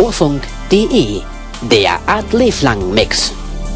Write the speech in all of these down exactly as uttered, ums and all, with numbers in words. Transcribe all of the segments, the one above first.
Urfunk punkt de, der Art-Leblang-Mix.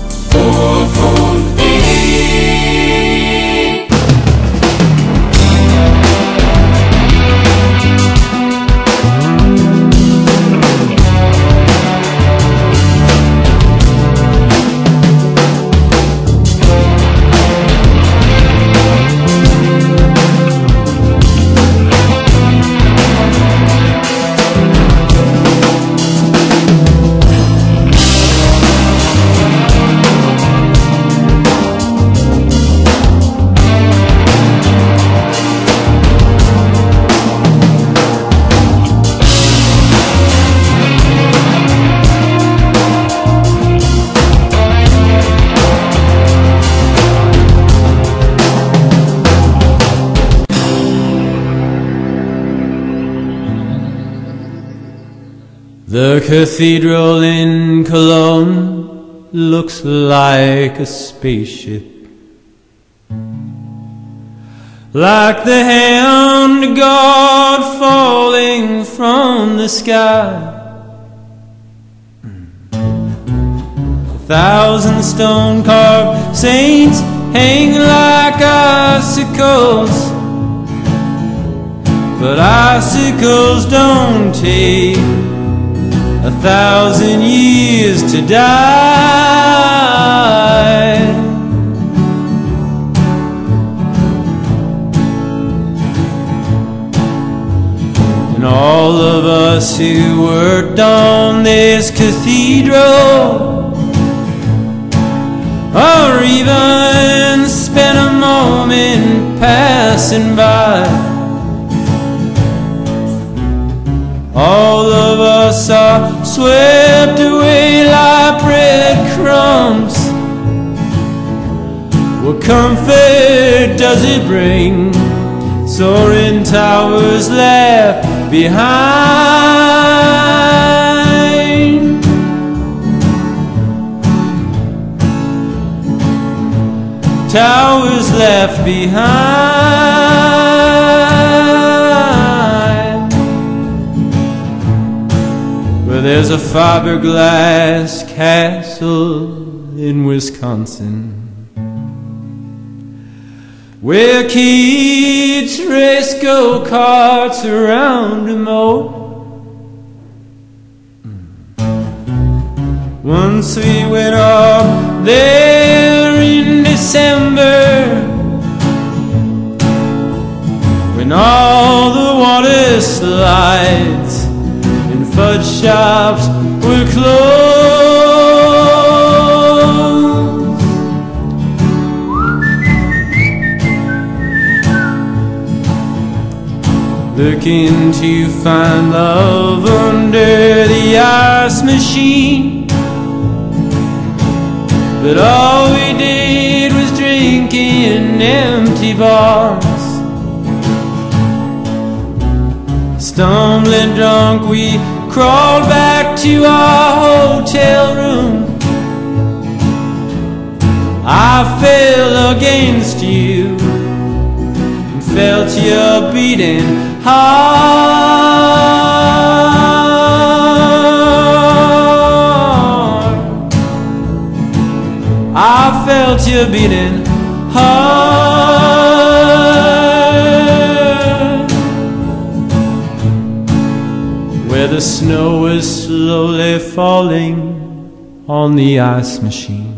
The cathedral in Cologne looks like a spaceship, like the hand of God falling from the sky. A thousand stone-carved saints hang like icicles, but icicles don't take a thousand years to die. And all of us who worked on this cathedral, or even spent a moment passing by, all of us are swept away like breadcrumbs. What comfort does it bring? Soaring towers left behind. Towers left behind. There's a fiberglass castle in Wisconsin where kids race go-karts around a moat. Once we went off there in December when all the water slides fudge shops were closed. Looking to find love under the ice machine, but all we did was drink in empty bars. Stumbling drunk, we crawled back to our hotel room. I fell against you and felt your beating heart. I felt your beating heart. Where the snow was slowly falling on the ice machine,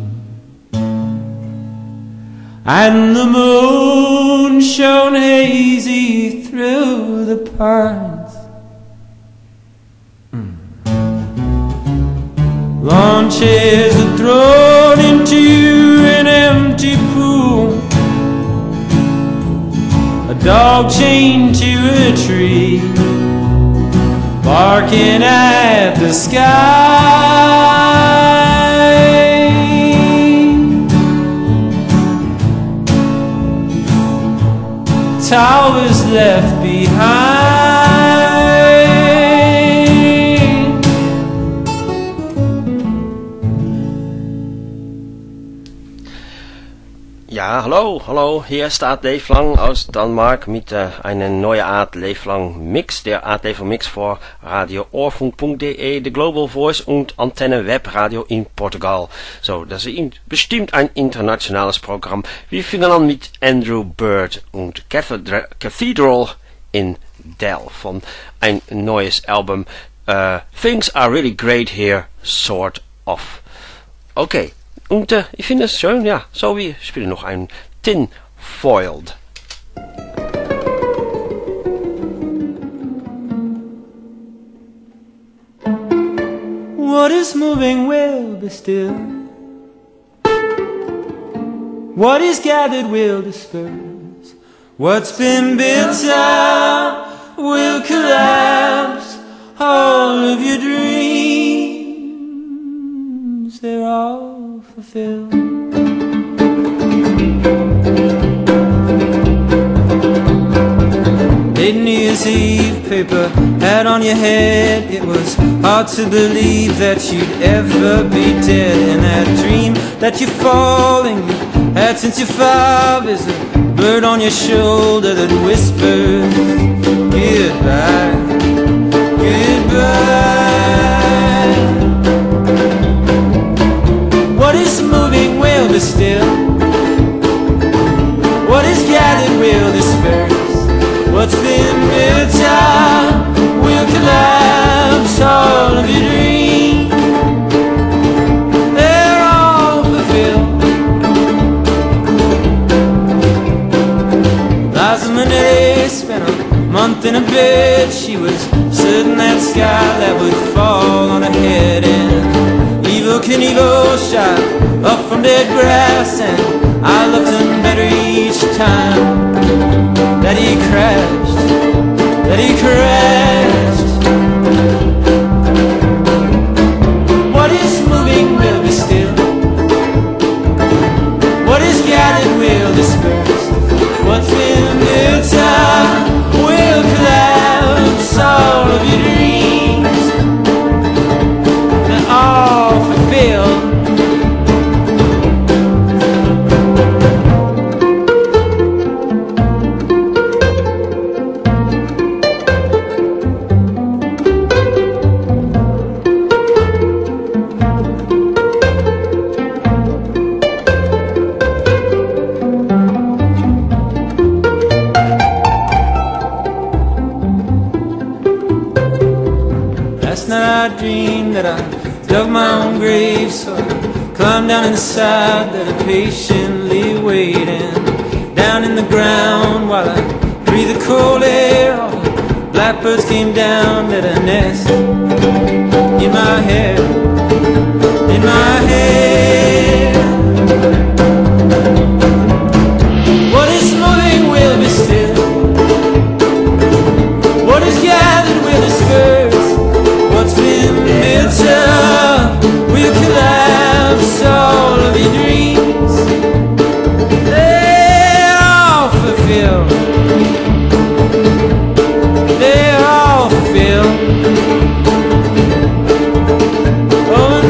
and the moon shone hazy through the pines. Mm. Launches are thrown into an empty pool, a dog chained to a tree, barking at the sky. Towers left behind. Ja, Ja, hallo, hallo, hier staat Dave Lang aus Danmark mit äh, einer neuen Art Dave Lang Mix, der Art Dave Lang Mix für Radio Oorfunk punkt de, The Global Voice und Antenne Webradio in Portugal. So, das ist in, bestimmt ein internationales Programm. Wir fangen an mit Andrew Bird und Cathedra- Cathedral in Dell von ein neues Album. Uh, things are really great here, sort of. Okay. Und äh, ich finde es schön, ja, so wir spielen noch ein Tin Foiled. What is moving will be still. What is gathered will disperse. What's been built up will collapse. All of your dreams, they're all fulfilled. Late New Year's Eve, paper hat on your head. It was hard to believe that you'd ever be dead. And that dream that you're falling, you had since you're five, is a bird on your shoulder that whispers goodbye, goodbye. What is moving will be still. What is gathered will disperse. What's been built up will collapse. All of your dreams, they're all fulfilled. Liza Minnelli spent a month in a bed. She was certain that sky that would fall on her head. And Evel Knievel shot up from dead grass, and I loved him better each time that he crashed, that he crashed. What is moving will be still. What is gathered will disperse. What's been built up will collapse. All of your dreams, they're all fulfilled. I dreamed that I dug my own grave, so I climbed down inside that I patiently waiting down in the ground while I breathed the cold air. All the blackbirds came down to the nest in my head, in my head. What is moving will be still. What is gathered will disperse. What's been built up will collapse. All of your dreams, they're all fulfilled. They're all fulfilled. Oh, and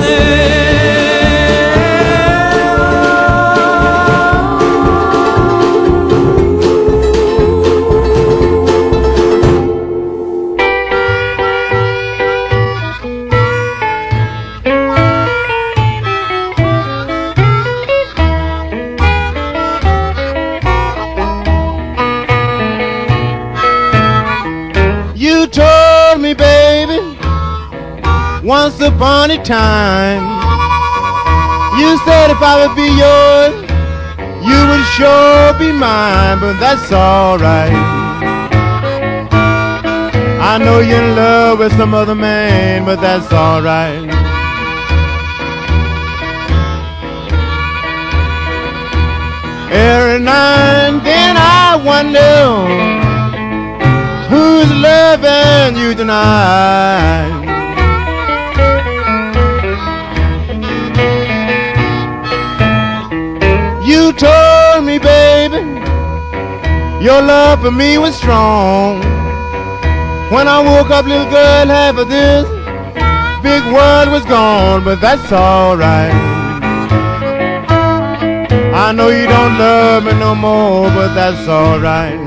once upon a time, you said if I would be yours, you would sure be mine, but that's alright. I know you're in love with some other man, but that's alright. Every now and then I wonder who's loving you tonight. You told me, baby, your love for me was strong. When I woke up, little girl, half of this big world was gone, but that's alright. I know you don't love me no more, but that's alright.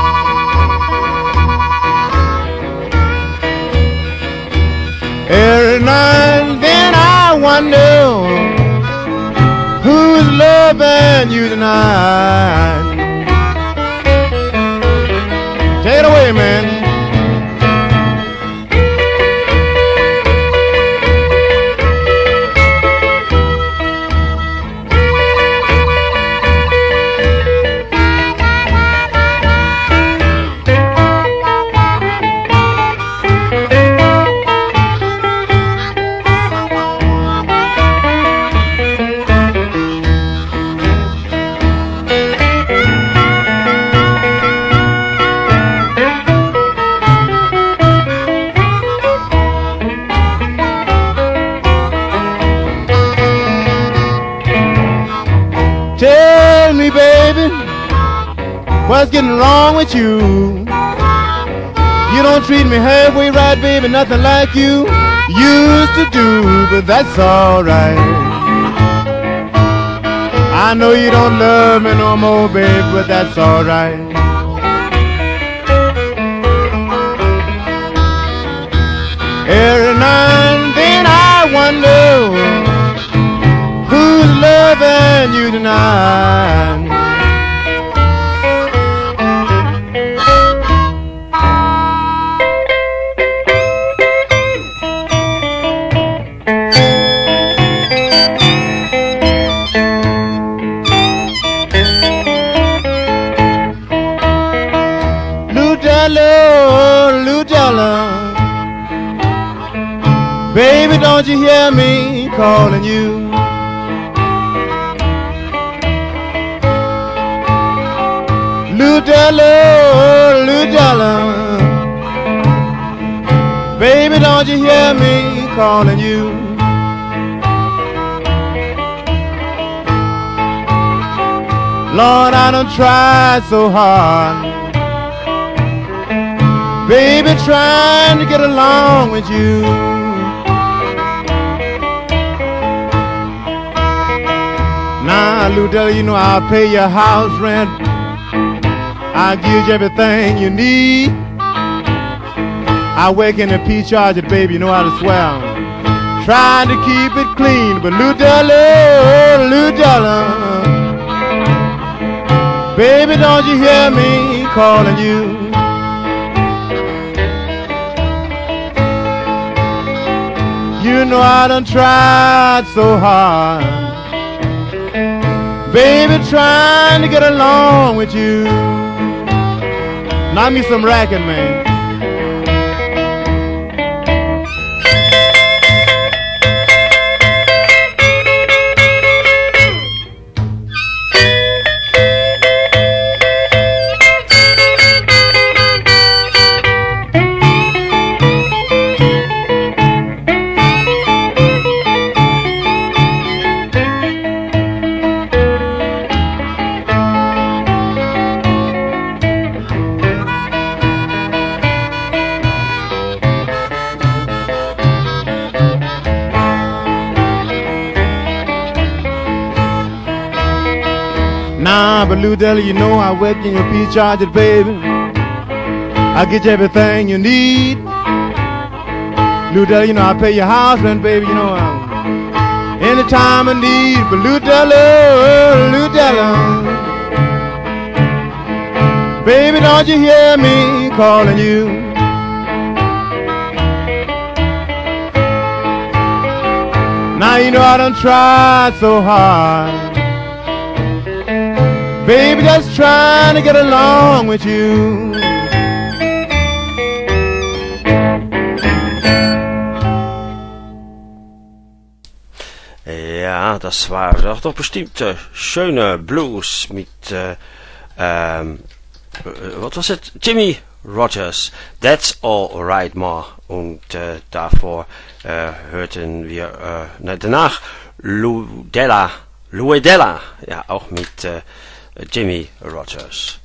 Every night and then I wonder who's loving you tonight. Take it away, man. Tell me, baby, what's getting wrong with you? You don't treat me halfway right, baby, nothing like you used to do, but that's alright. I know you don't love me no more, baby, but that's alright. Every night and then I wonder who's loving you tonight. Ludella, Ludella, baby, don't you hear me calling you? Ludella, Ludella, baby, don't you hear me calling you? Lord, I done tried so hard, baby, trying to get along with you. Now, Ludella, you know I'll pay your house rent, I'll give you everything you need. I work in the P charge it, baby, you know how to swell. Trying to keep it clean, but Ludella, Ludella, baby, don't you hear me calling you? You know I done tried so hard, baby, trying to get along with you. Knock me some racket, man. Nah, but Ludella, you know I work in your P charge it, baby. I get you everything you need. Ludella, you know I pay your house rent, baby. You know I'm anytime I need. But Ludella, Ludella, baby, don't you hear me calling you? Now you know I done tried so hard, baby, just trying to get along with you. Ja, das war doch bestimmt äh, schöne Blues mit, äh, ähm, was was es? Jimmy Rogers, That's All Right Ma. Und äh, davor äh, hörten wir äh, danach Ludella, Ludella, ja, auch mit äh, Jimmy Rogers.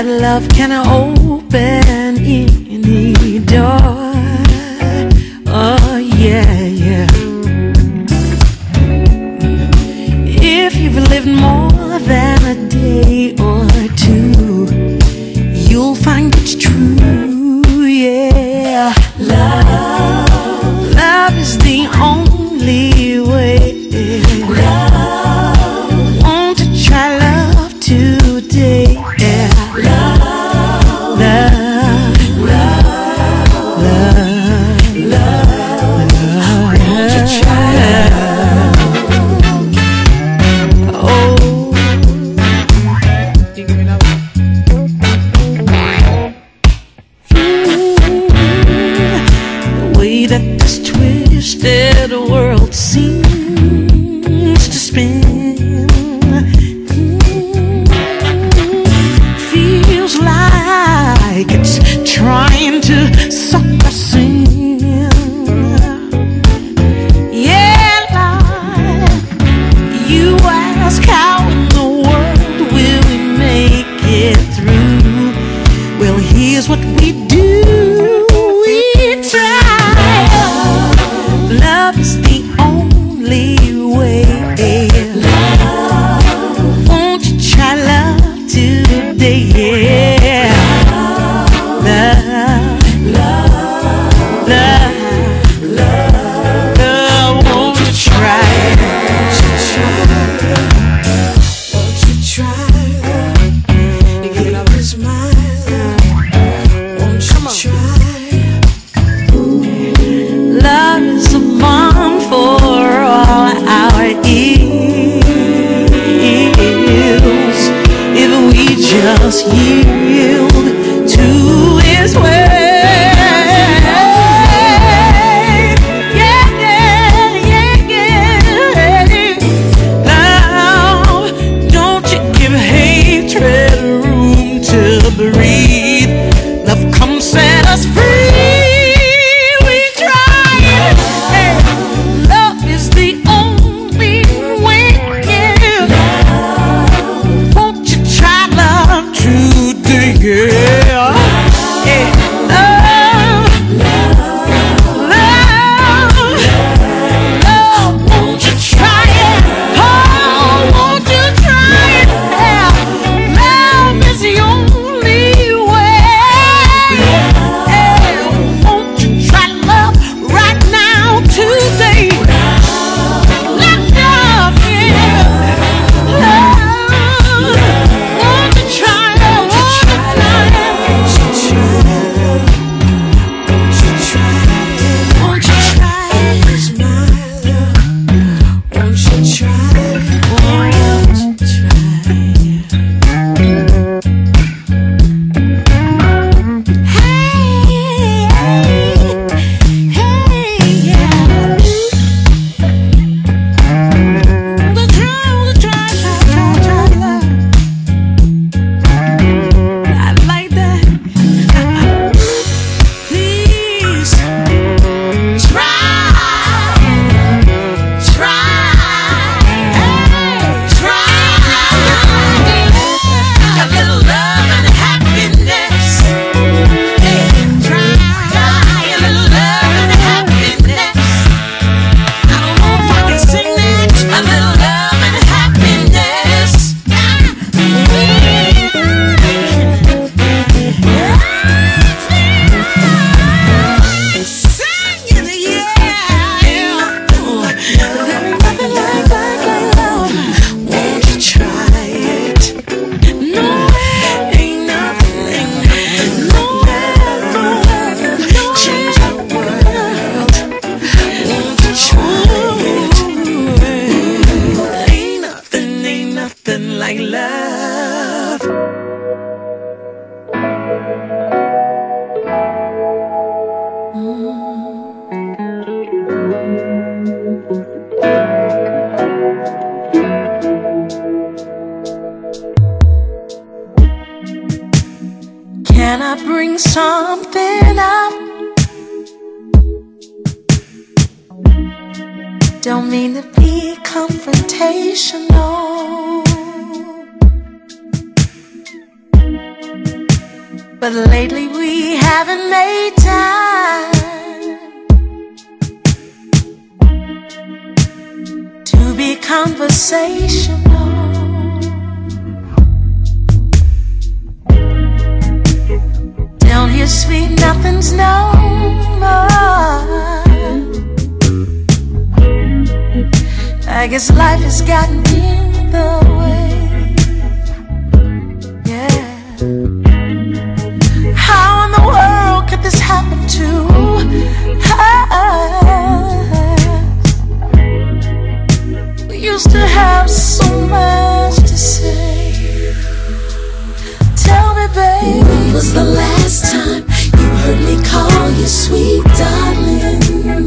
that love can open any door. Oh yeah, yeah. If you've lived more than a day or two, you'll find it's true, yeah. Love, love is the only way. Love, won't you try love today? Yeah. Love, love, love, love, love, love. Won't you try love? Oh, you give me that one. The way that this twisted world seems to spin feels like it's trying to suck us in. Yeah, Lord, you ask how in the world will we make it through? Well, here's what we do. We try. Love is the only way. Love, won't you try love today? Yeah. Love, love, love, love, love. Won't you try? Won't you try? Give us my love. Won't you try? Love is a balm for all our ills. If we just yield to His way. Yeah, yeah, yeah, yeah. Love, don't you give hatred room to breathe. Love, come set us free. We try it. Hey, love is the only way. Won't you try love today? Yeah. Hey, love, love, love. Won't you try it? Oh, won't you try it? Yeah. Love is the only way. Hey, won't you try love right now today? Love, love, yeah. Love, won't you try love? Won't you try it? Won't you try it? Won't you try it? Won't you try it? Won't you try it? Hey, hey, yeah. We'll try, we'll try, try, try, try love. I like that. Please try, try, hey, try. A little love and happiness. Hey, try, a little love and happiness. I don't know if I can sing that. A little love and happiness. Sing it, yeah. There ain't nothing like that, like love. Won't you try it? No, ain't nothing, ain't no way, change the world. Won't you try it? Ain't nothing, ain't nothing like love. Can I bring something up? Don't mean to be confrontational. but lately we haven't made time to be conversational. Down here, sweet, nothing's no more. I guess life has gotten in the way. Yeah. How in the world could this happen to us? We used to have so much to say. Tell me, babe, when was the last time you heard me call you sweet darling?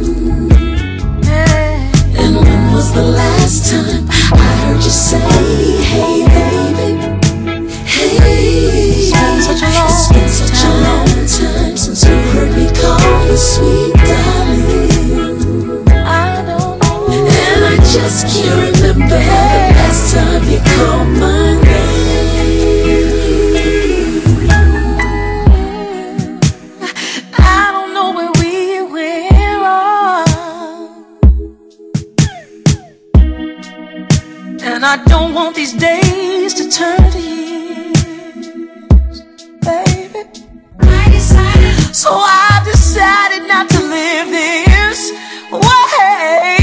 Yeah. And when was the last time I heard you say, hey baby, hey? It's been such a long, it's been such time. a long time since you heard me call you sweet darling. I don't know, and I just can't remember hey. the last time you called my name. I don't know where we went wrong, and I don't want these days to turn to years, baby. I decided, so I decided not to live this way.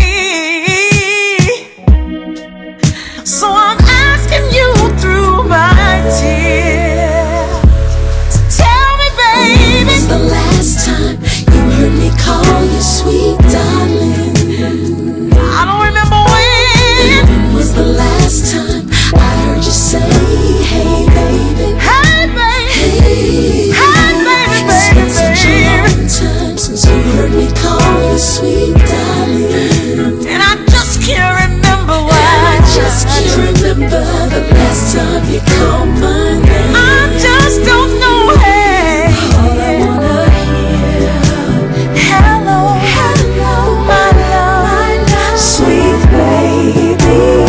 So I'm asking you through my tears to tell me, baby, when was the last time you heard me call you sweet darling? I don't remember when. When was the last time I heard you say, hey baby, hey baby, hey, hey baby, baby, it's been such a long time since you heard me call you sweet darling, and I just can't remember why. And I just can't remember the last time you called my name. I just don't know. Hey, all I wanna hear, hello, hello, my love, my love, sweet baby.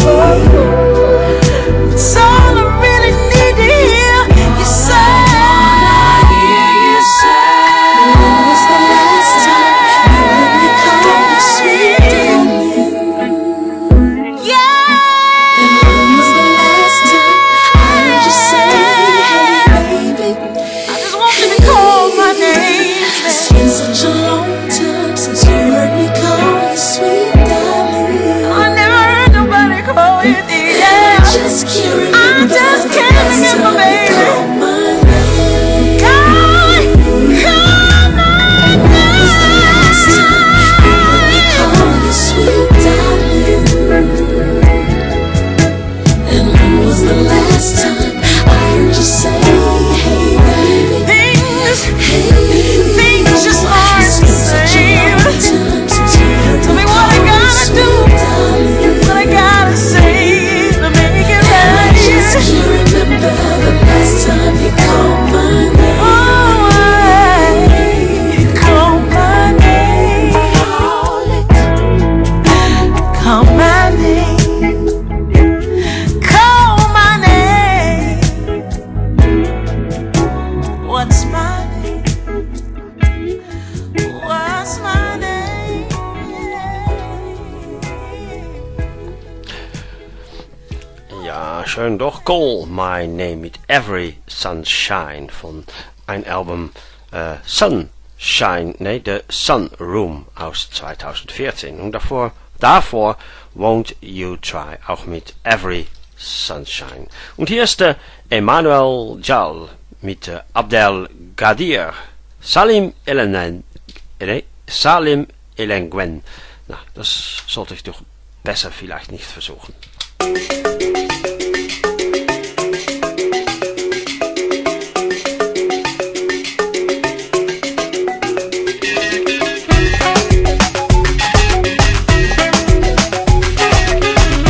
It's all I really need to hear you say. Hear you say. When was the last time you heard me call you sweet darling? Yeah. And when was the last time I heard you say, hey baby, I just want you to call my name. It's been such a long time since you heard me call you sweet darling. I never heard nobody call you dear. I just can't remember. I just can't remember, baby. Call my name. Call, call my name. When was the last time you heard me call you sweet darling? And when was the last time I heard you say, hey baby, things, hey, things just aren't the same. Tell me what I gotta do, what I gotta say to make it right. I just can't remember the last time you called my name. Oh, I call my name. Call my name. Call my name. What's my name? What's my name? Ja, schön doch. Call My Name mit Every Sunshine von ein Album äh, Sunshine, nee, The Sun Room aus zweitausendvierzehn. Und davor, davor Won't You Try, auch mit Every Sunshine. Und hier ist der Emmanuel Jal mit äh, Abdel Gadir, Salim Elenen, nee, Salim Elengwen. Na, das sollte ich doch besser vielleicht nicht versuchen.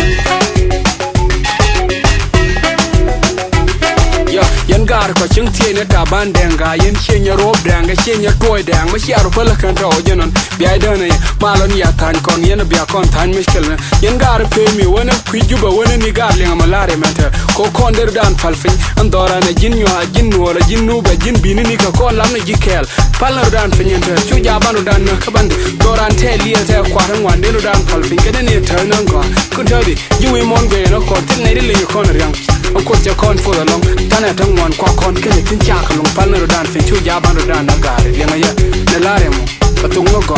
Yan gar ko ching tie na taban denga yin shenya rob denga shenya toy denga ma shiaru pala kan to jenon biya dana malon ya tan kon yen biya kon tan mishkel na yen gar pe mi wona kwijuba wona ni gar lenga malare mata ko kon der dan falfin andora na jinyo jinno wala jinnu ba jin bini ni ka kon lamna jikel palna dan finyenta chu jabanu dan ka bande doran te liya te kwaran wande no dan falfin kene ni tanan go kun tabi jiwi mon be no ko tin ne le kon riang ko je kon fo da long tana tan wan kwa kon kene tin cha ka long palna dan fin chu jabanu dan na gar lenga ya ne lare mo patungo go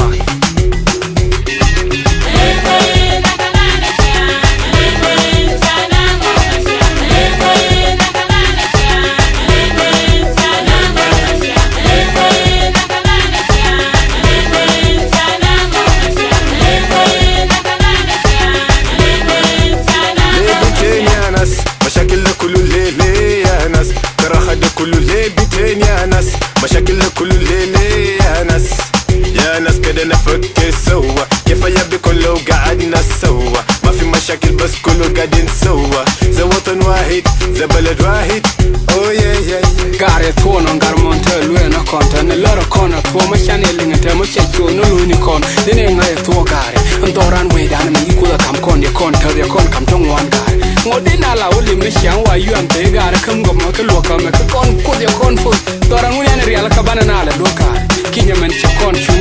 مشاكل كل الليل يا ناس يا ناس كده نفكر سوا كفاية بكون لو قعدنا سوا ما في مشاكل بس كله قاعدين سوا زي وطن واحد زي بلد واحد oh yeah yeah gare to non garmon te luena na konta ne loro kona to ma chane linga te mo checho no luni kon dine ngai to gare ndoran we dan mi ku da kam kon de kon te de kon kam tong wan gare ngodina la ulim ne shang wa yu an te gare kam go ma ka lo ka ma ka kon ku de kon fu doran wi ne riala ka banana la do ka kinya men che kon chu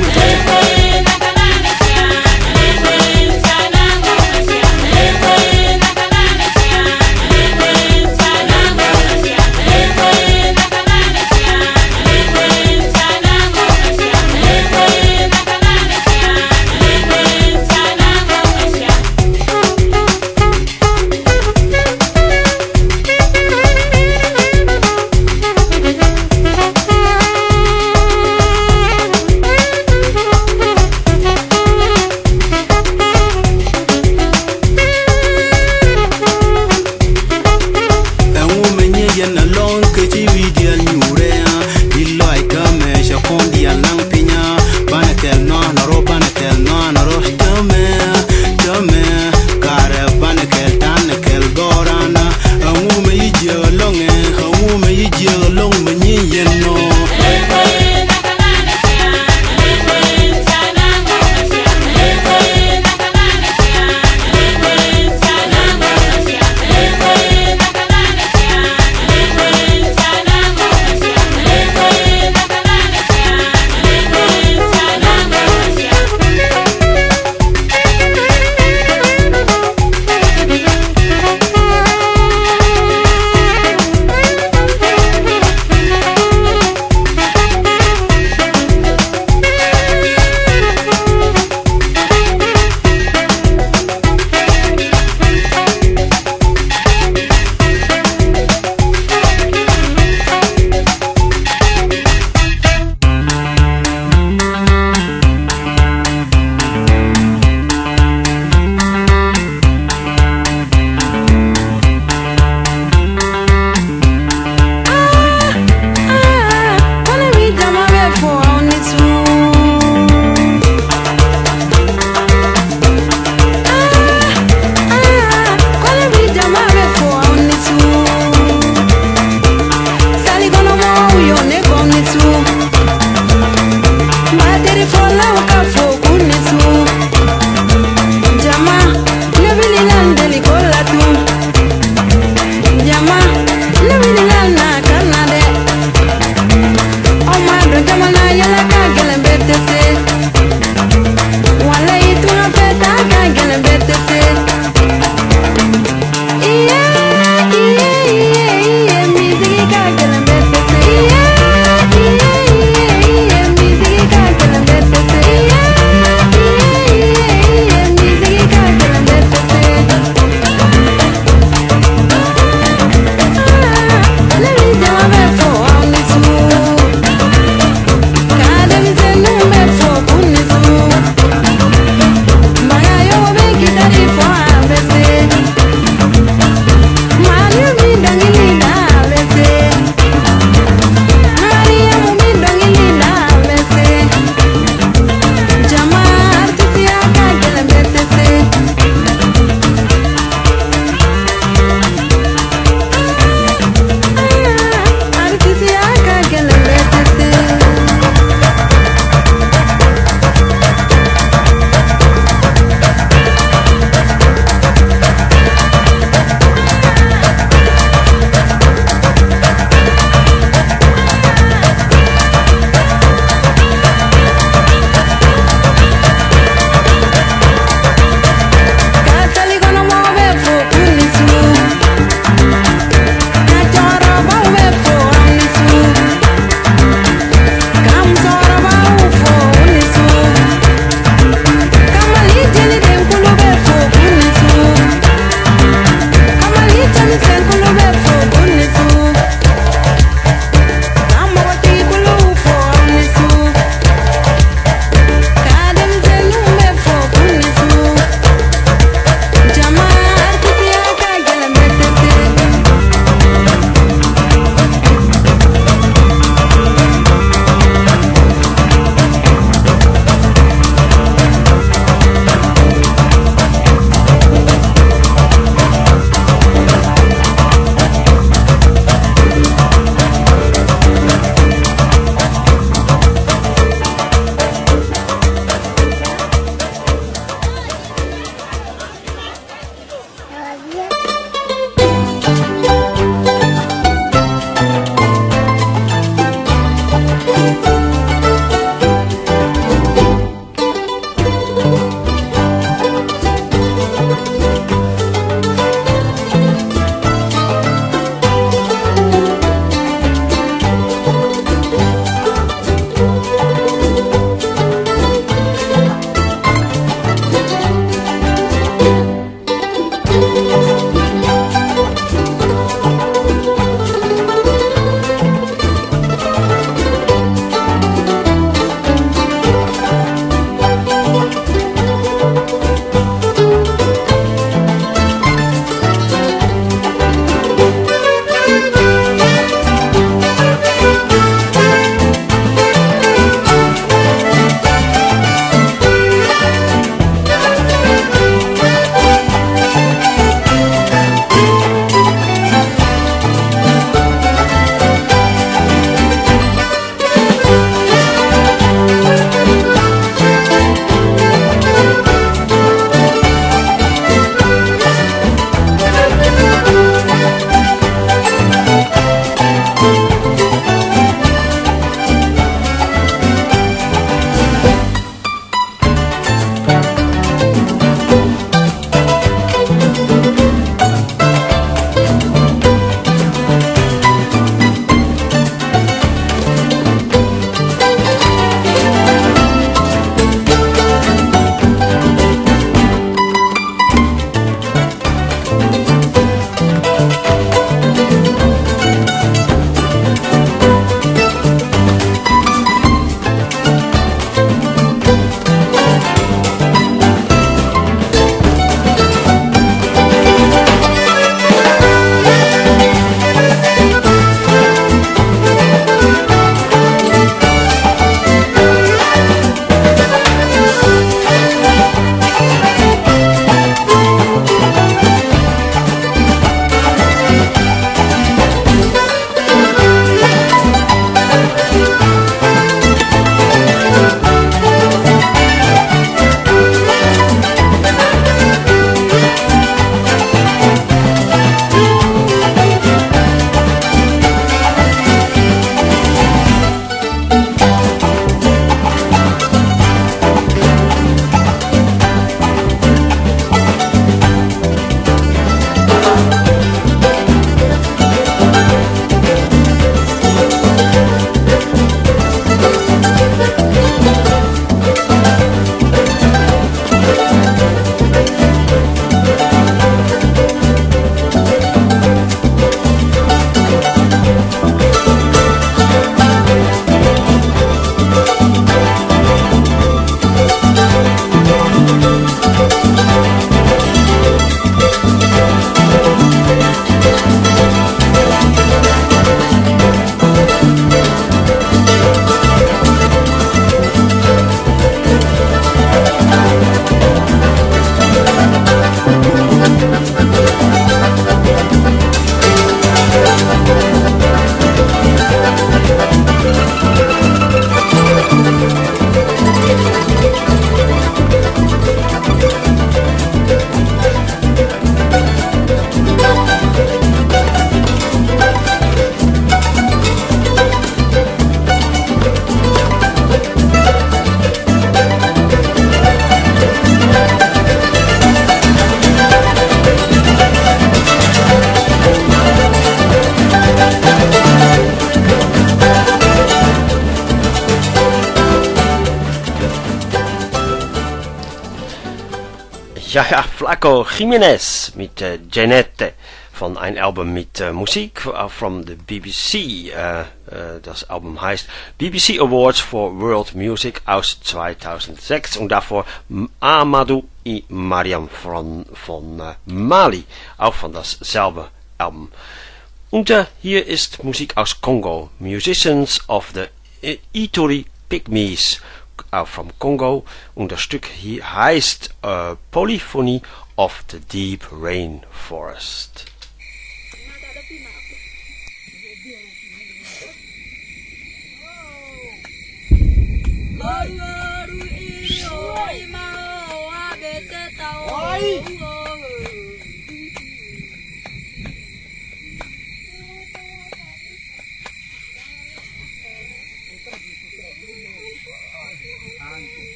Ja, ja, Flaco Jiménez mit äh, Janette von einem Album mit äh, Musik uh, from the B B C. Äh, äh, das Album heißt B B C Awards for World Music aus zweitausendsechs und davor Amadou y Mariam von, von äh, Mali, auch von dasselbe Album. Und äh, hier ist Musik aus Kongo, Musicians of the äh, Ituri Pygmies, auch from Kongo, und das Stück hier heißt uh, Polyphony of the Deep Rainforest.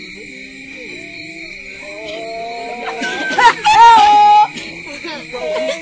Oh,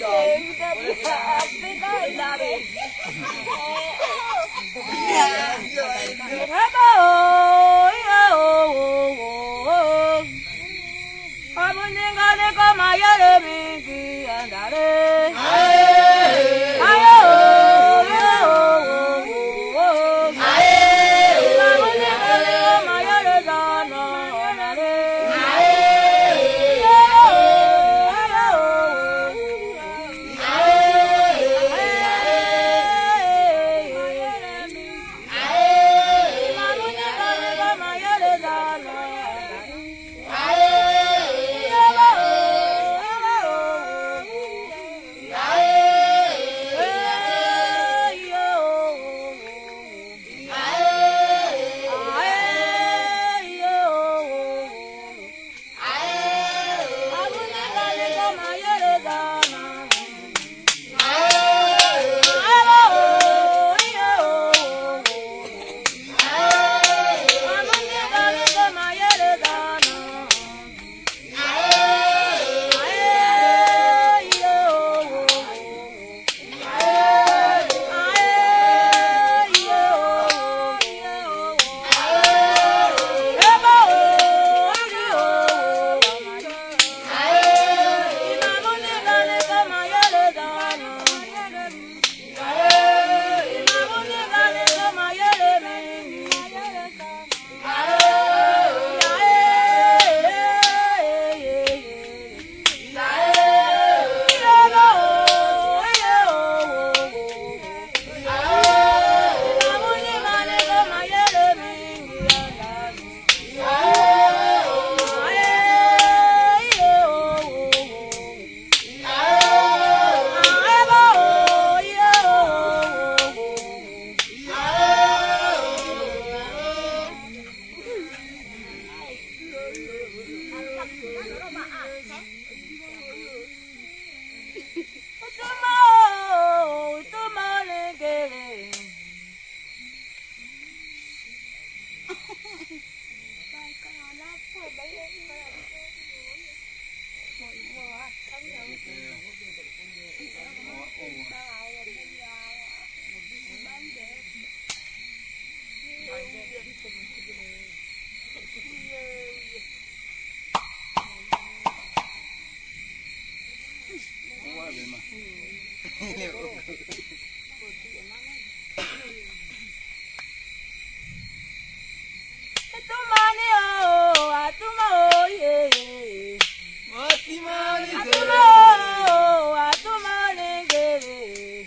Atumane,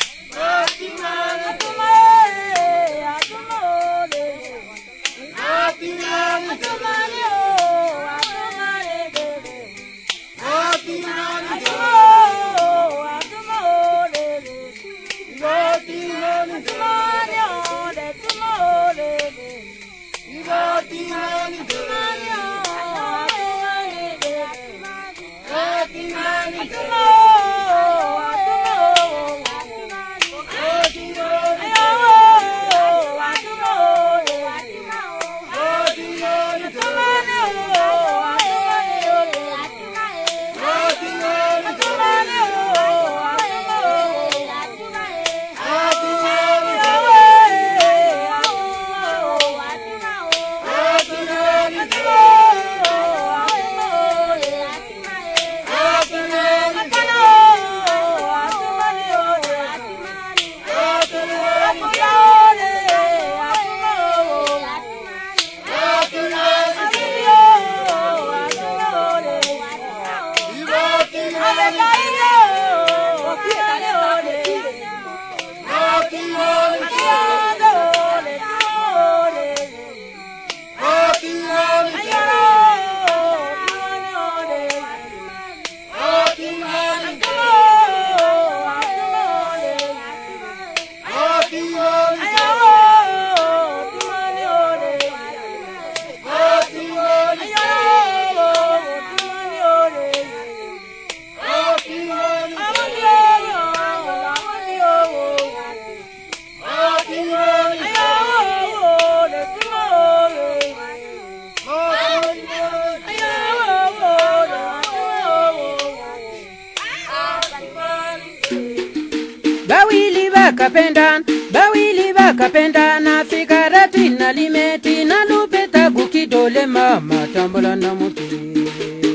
bakapendana, bawili bakapendana, sigareti na limeti na lupeta gukidole mama tambula na mukiri.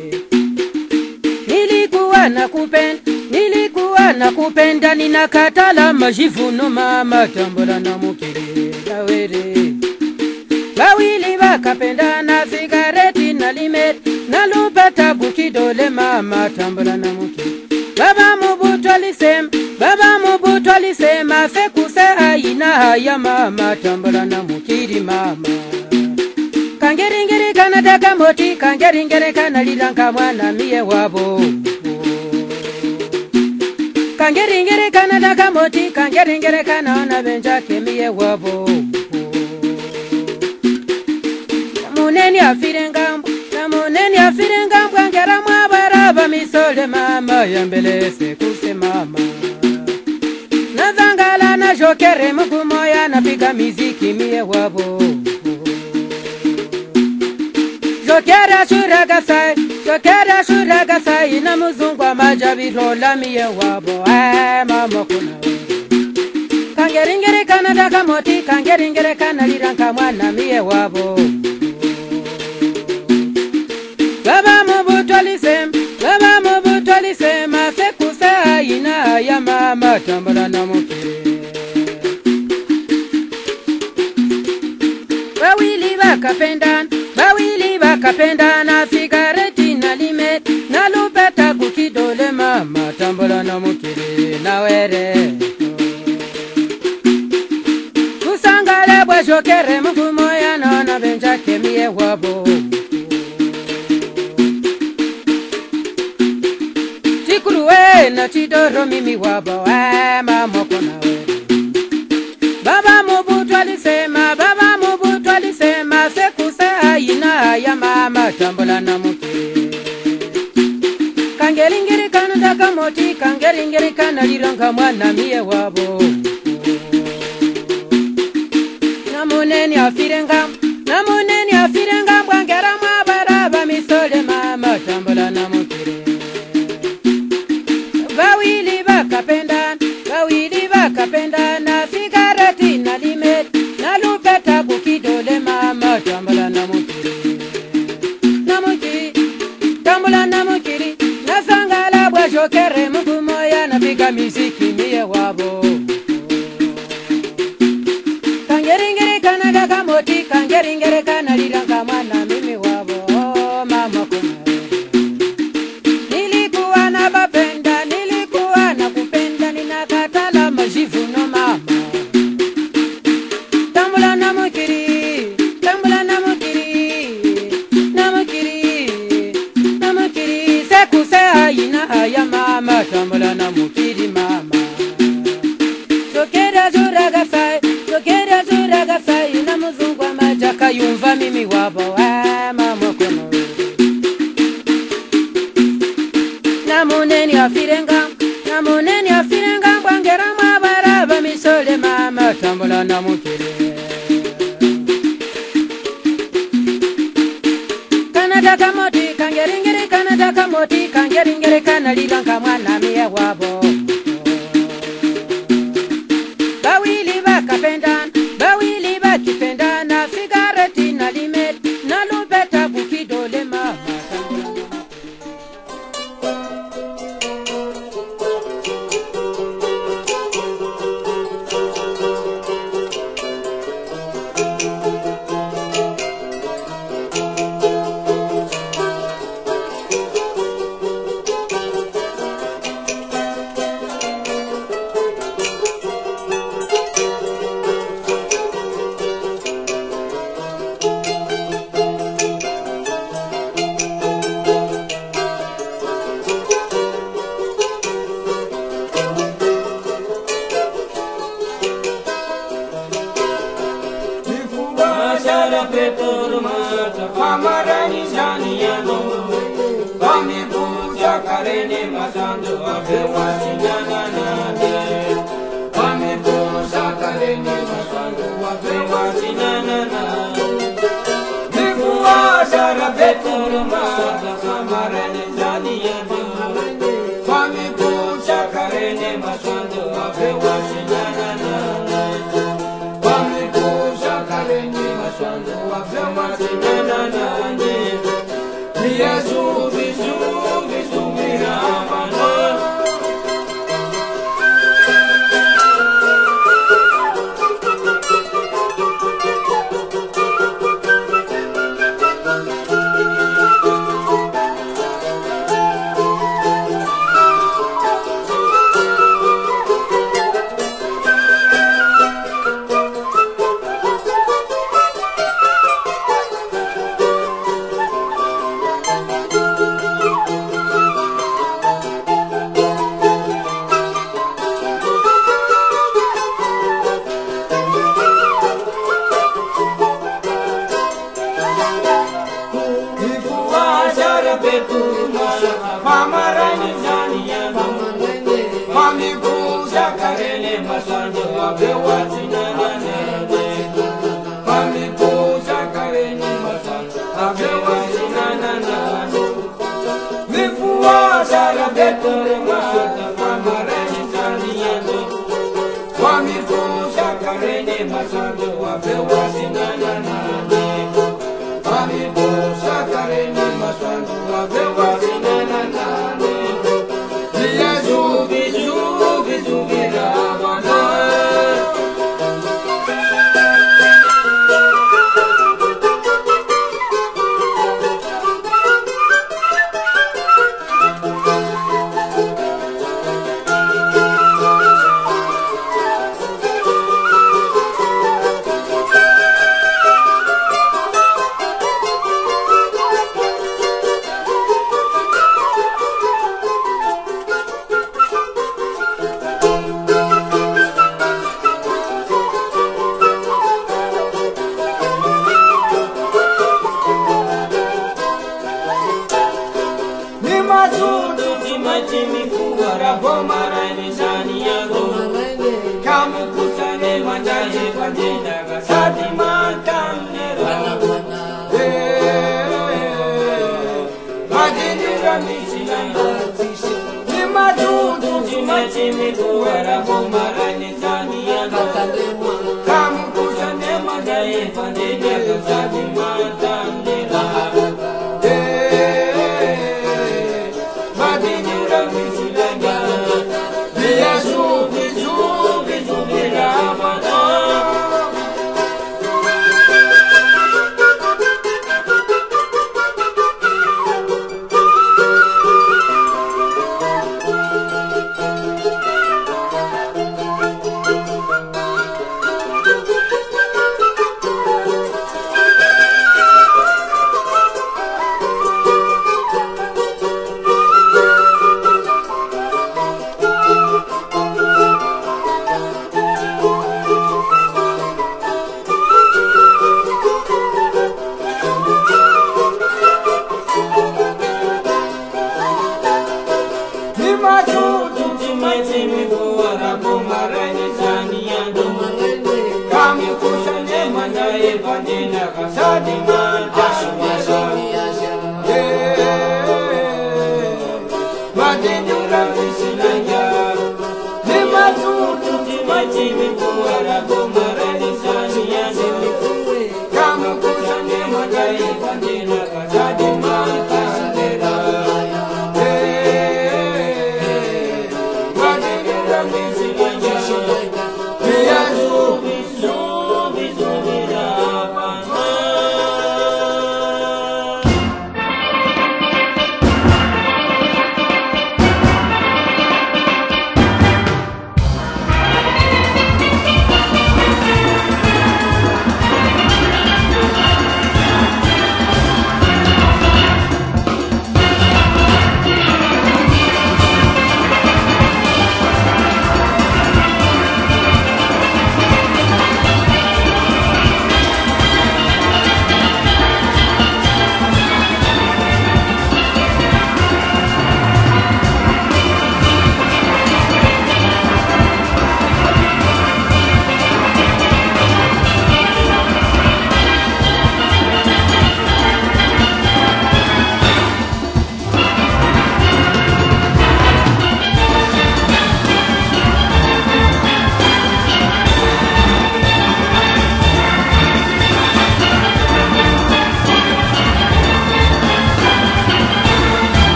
Nilikuwa nakupenda, nilikuwa nakupenda, ninakatala majivuno mama tambula na mukiri. Dawere bawili bakapendana, sigareti na limeti na lupeta gukidole mama tambula na mukiri. Baba Mobutu alisema, Baba Mobutu alisema, sekuse haina haya mama tambula na mukiri mama. Kangeringere kana daga moti, kangeringere kana lilanka mwana miye wabo. Kangeringere kana daga moti, kangeringere kana ona benja kemiye wabo. Muneni afire ngambo, muneni afire ngambo, ngera mwabaraba misole mama yambele sekuse mama. Nazangala na jokere mukumoya napiga miziki miye wabo. Jokera shuraga sai, jokera shuraga sai na muzungwa majabiro la miye wabo. Eh mama kuna kangeringere kana daga moti, kangeringere kana liranka mwana miye wabo. Baba Mobutu alisema, Baba Mobutu alisema, sekusa haina ya mama tambula na mukiri. Bawili bakapendana, bawili bakapendana, sigareti na limeti na lupeta kukidole mama tambula na mukiri. Na were kusangale bwa jokere mukumoya na benja kemiye wabo. Chikuruwe na chidoro mimi wabo, eh mama kona we. Baba Mobutu alisema, Baba Mobutu alisema, sekuse haina ya mama tambula na mukiri. Kangeringiri kana daga moti, kangeringiri kana liranka mwana miye wabo. Namuneni afire ngam, namuneni afire ngam, ngera mwabaraba misole mama tambula na mukiri. Bawili bakapendana, bawili bakapendana, sigareti na limeti na lupeta kukidole mama tambula na mukiri. Na mukiri, tambula na mukiri, na sangala bwa jokere mukumoya napiga miziki miye wabo. Kangeringere kana daga moti, kangeringere kana liranka mwana mimi wabo. Oh mama kuna nilikuwa na bapenda, nilikuwa na kupenda, ninakatala majivuno mama. Tambula na mukiri, tambula na mukiri, na mukiri, na mukiri, sekuse haina haya mama tambula na mukiri mama. Jokera juraga sai, jokera juraga sai na muzungwa majaka yumva mimi wabo. Ah mama kono namuneni afire ngam, namuneni afire ngam, ngera mwabaraba misole mama tambula na mukiri. Kana daga moti, kangeringere kana daga moti, kangeringere kana lilanka mwana miye wabo. Bawili bakapendana, bawili bakipendana, sigareti na limeti na lupeta kukidole mama tambula na mukiri. Kwame Pucha Karene Masando Ape Washingana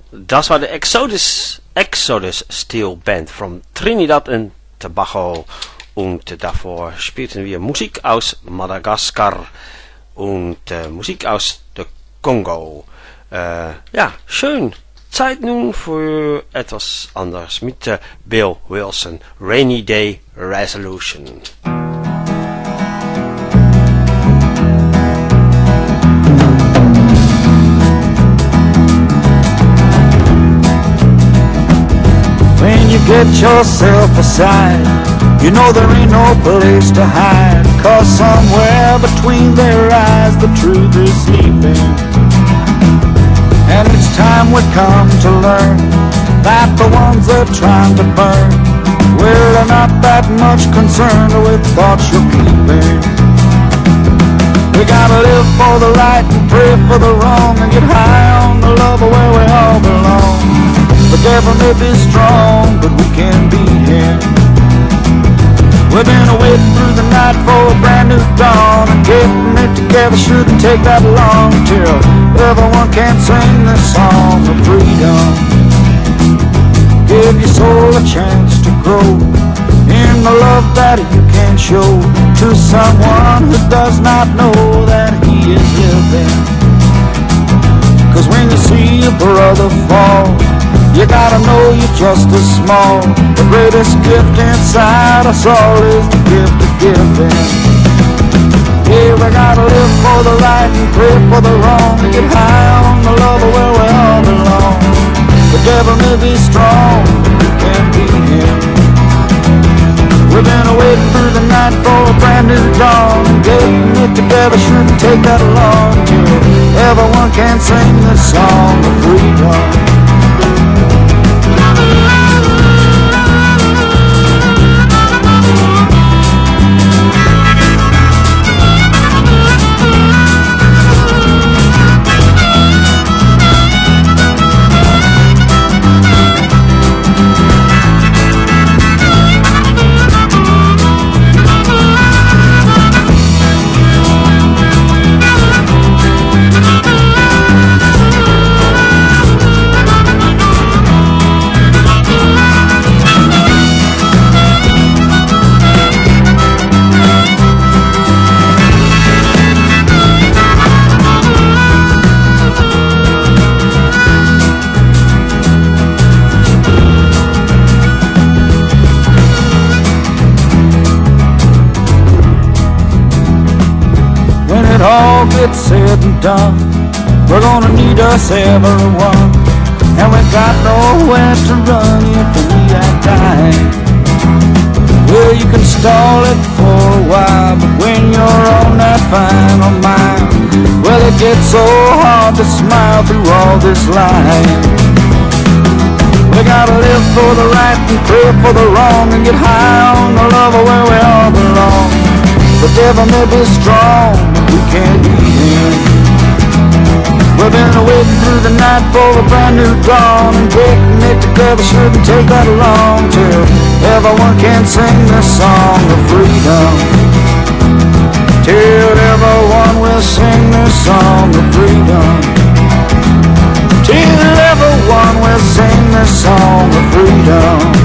Das war de Exodus, Exodus Steel Band from Trinidad and Tobago. Und davor spielten wir Musik aus Madagaskar und äh, Musik aus der Kongo. Äh, ja, schön. Zeit nun für etwas anderes mit äh, Bill Wilson, Rainy Day Resolution. When you get yourself aside, you know there ain't no place to hide, 'cause somewhere between their eyes the truth is sleeping. And it's time we come to learn that the ones they're trying to burn, well, they're not that much concerned with thoughts you're keeping. We gotta live for the right and pray for the wrong, and get high on the love of where we all belong. The devil may be strong, but we can beat him. We've been waiting through the night for a brand new dawn, and getting it together shouldn't take that long, till everyone can sing this song of freedom. Give your soul a chance to grow in the love that you can show to someone who does not know that he is living. 'Cause when you see your brother fall, you gotta know you're just as small. The greatest gift inside us all is the gift of giving. Yeah, we gotta live for the right and pray for the wrong, and get high on the love of where we all belong. The devil may be strong, but we can't beat him. We've been waiting through the night for a brand new dawn, and getting it together shouldn't take that long, till everyone can sing this song of freedom. All gets said and done, we're gonna need us everyone, and we got nowhere to run if we are dying. Well, you can stall it for a while, but when you're on that final mile, well, it gets so hard to smile through all this lying. We gotta live for the right and pray for the wrong, and get high on the love of where we all belong. The devil may be strong, but we can't beat him. We've been waiting through the night for a brand new dawn, and getting it together shouldn't take that long, till everyone can sing this song of freedom. Till everyone will sing this song of freedom. Till everyone will sing this song of freedom.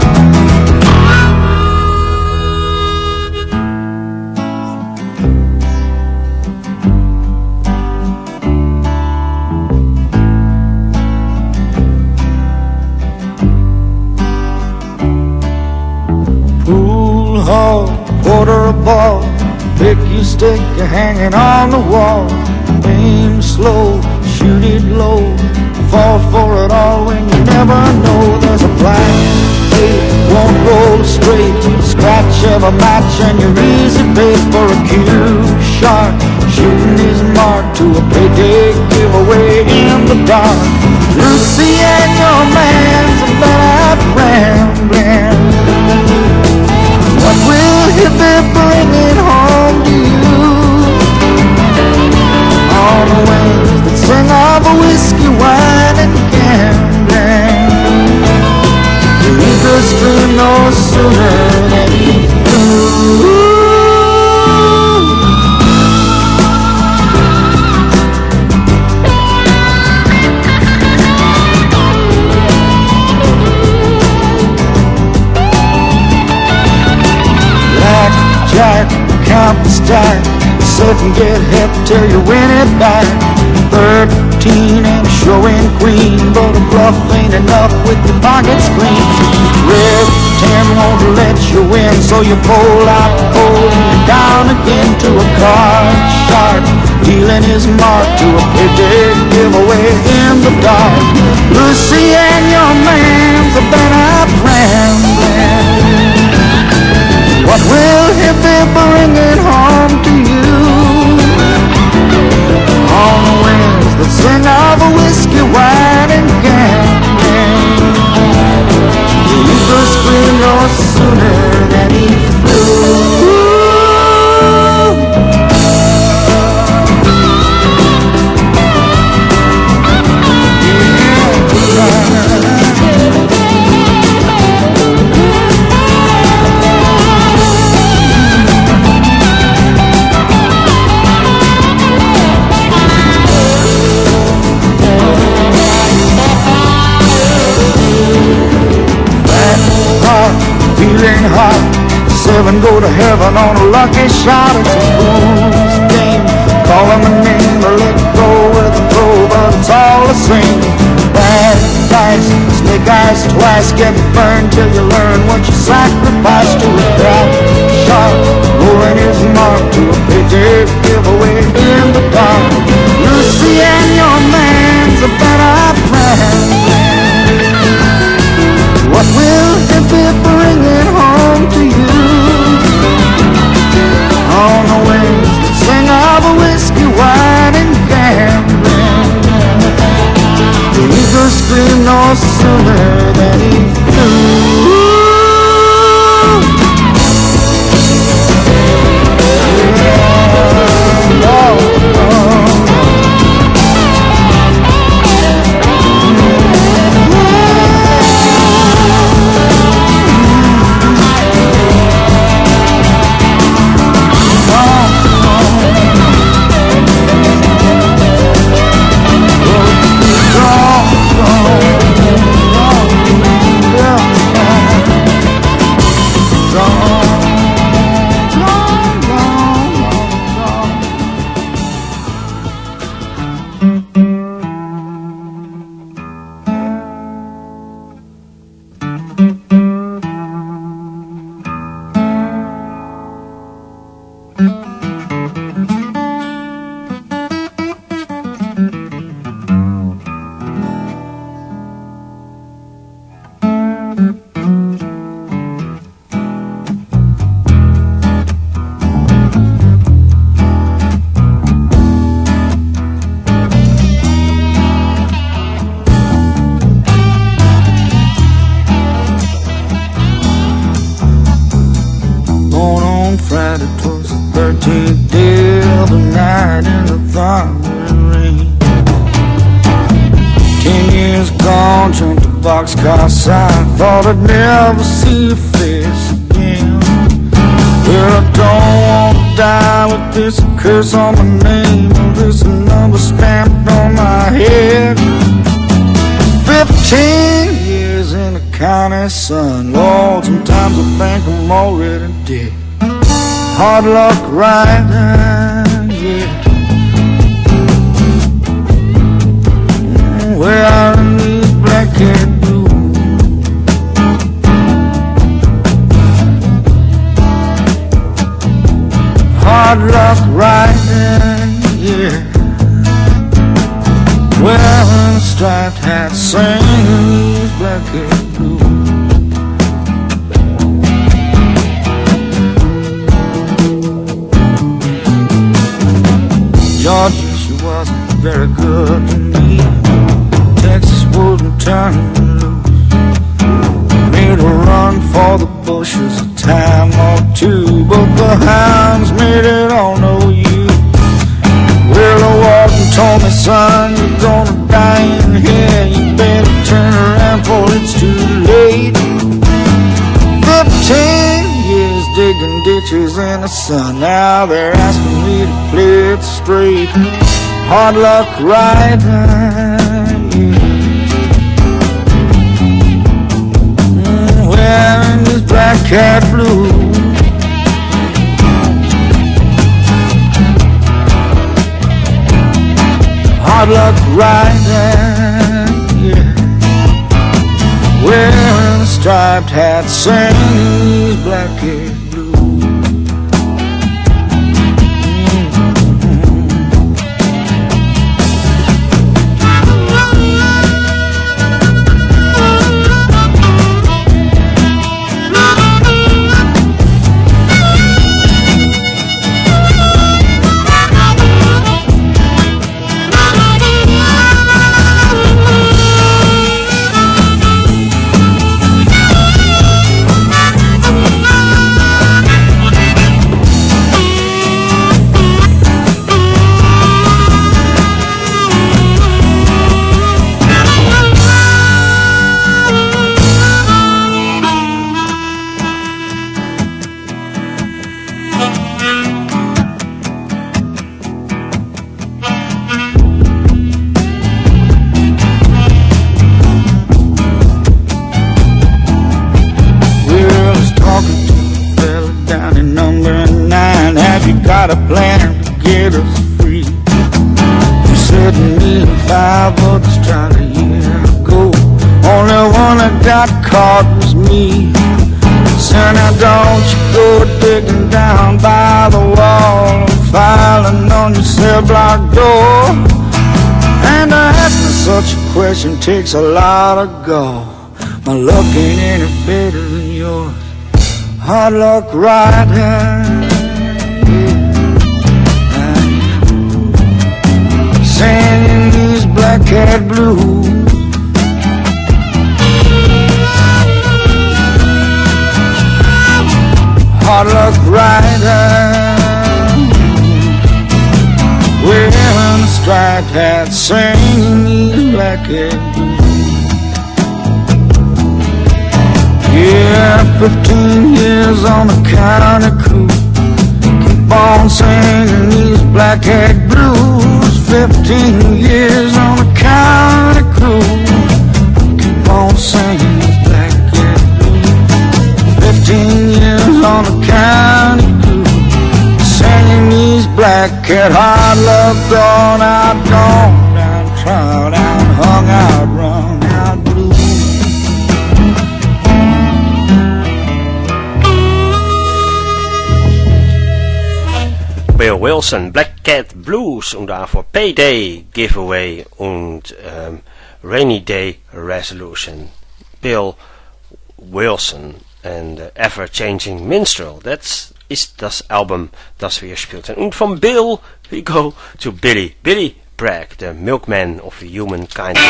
Quarter a ball, pick your stick, you're hanging on the wall. Aim slow, shoot it low, fall for it all when you never know. There's a black plate, won't roll straight, scratch of a match and you're easy bait for a cue shot, shooting his mark to a payday giveaway in the dark. Lucy and your man's a bad rambling. What will he be bringing home to you? On the wings that sing of a whiskey, wine and gambling. The eagles scream no sooner than he do. don't get hip till you win it back. Thirteen and showing green, but a bluff ain't enough with your pockets clean. Red ten won't let you win, so you pull out cold and you're down again to a card sharp, dealing his mark to a payday giveaway in the dark. Lucy and your man's a better rambling. What will he be bringing home to you? On the winds that sing of a whiskey, wine, and gambling. The eagle screamed no sooner than he flew. Feeling hot, seven go to heaven on a lucky shot. It's a fool's game. Call him a name or let go with a throw, but it's all the same. Bad dice, snake eyes twice, get burned till you learn what you sacrifice to a crowd. Sharp, blowing his mark to a payday giveaway in the dark. Lucy and your man's a better plan. What will it be bringing home to you? On the wings that sing of a whiskey, wine, and gambling. The eagle screamed no sooner than he flew. Yeah, oh, oh. Boxcar sign, thought I'd never see your face again. Well, I don't want to die with this curse on my name or this number stamped on my head. Fifteen years in the county sun, Lord, sometimes I think I'm already dead. Hard luck riding, yeah. Wearing these black-haired hard luck riding, yeah. Wearing a striped hat, singing these black-haired blues. Georgia, she wasn't very good to me. Texas wouldn't turn me loose. Made a run for the bushes a time or two, but the hounds made it all no use. Well, the warden told me, son, you're gonna die in here. You better turn around for it's too late. Fifteen years digging ditches in the sun, now they're asking me to play it straight. Hard luck riding, yeah. Mm, wearing this black cat blue. riding, yeah, wearing a striped hat, singing these black-eyed blues. Got a plan to get us free. You said me and five others tried a year ago. Only one that got caught was me. Said now don't you go digging down by the wall and filing on your cell block door. And to ask me such a question takes a lot of gall. My luck ain't any better than yours. Hard luck riding, singing these black-eyed blues. Hard luck riding, wearing a striped hat, singing these black-eyed blues. Yeah, fifteen years on the county crew, keep on singing these black-eyed blues. Fifteen years on the county crew, keep on singing these black-eyed blues. Fifteen years on the county crew, singing these black-eyed, hard luck, gone out, gone down, trod out, hung out, run out blues. Bill Wilson, Black Cat Blues, und davor Payday Giveaway und um, Rainy Day Resolution. Bill Wilson and uh, Ever Changing Minstrel, das ist das Album, das wir spielten. Und von Bill we go to Billy, Billy Bragg, the milkman of human kindness.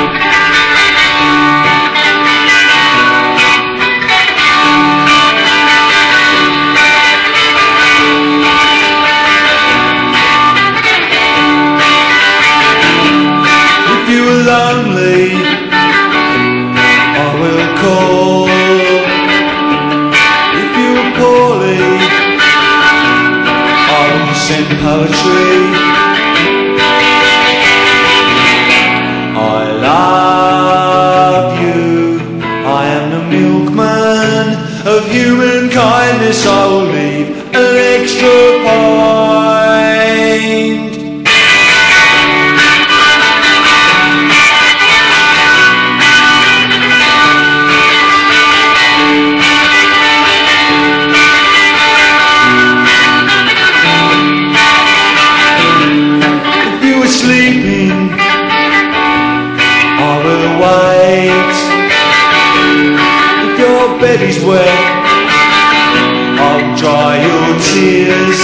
If you are lonely, I will call. If you are poorly, I will send poetry. I love you, I am the milkman of human kindness. I will leave an extra pint. Sleeping, I will wait. If your bed is wet, I'll dry your tears.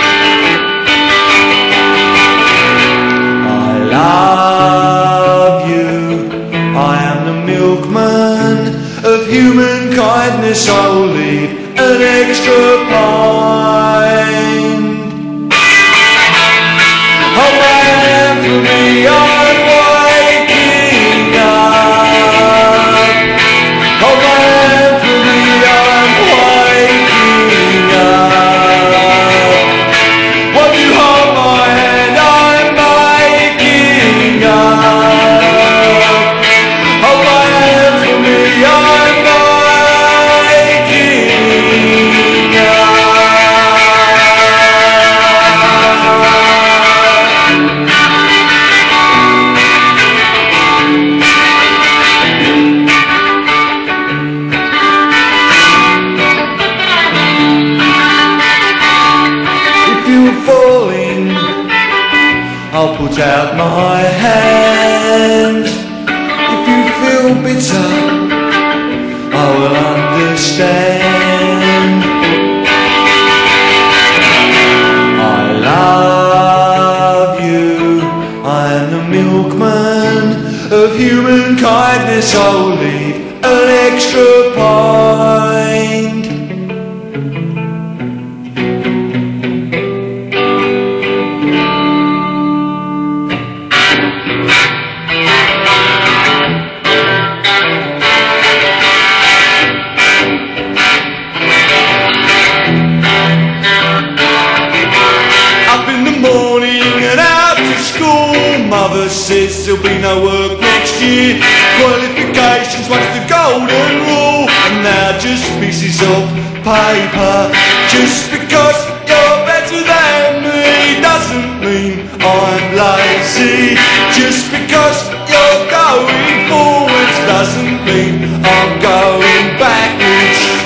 I love you, I am the milkman of human kindness. I will leave an extra pint. For me, I'm waking up. Oh man, for me, I'm waking up. When you hold my hand, I'm waking up. Oh man, for me, I'm waking up. hold out my hand. If you feel bitter, I will understand. I love you, I am the milkman of human kindness. I'll leave an extra pint. Mother says there'll be no work next year. Qualifications, what's the golden rule? And now just pieces of paper. Just because you're better than me doesn't mean I'm lazy. Just because you're going forwards doesn't mean I'm going backwards.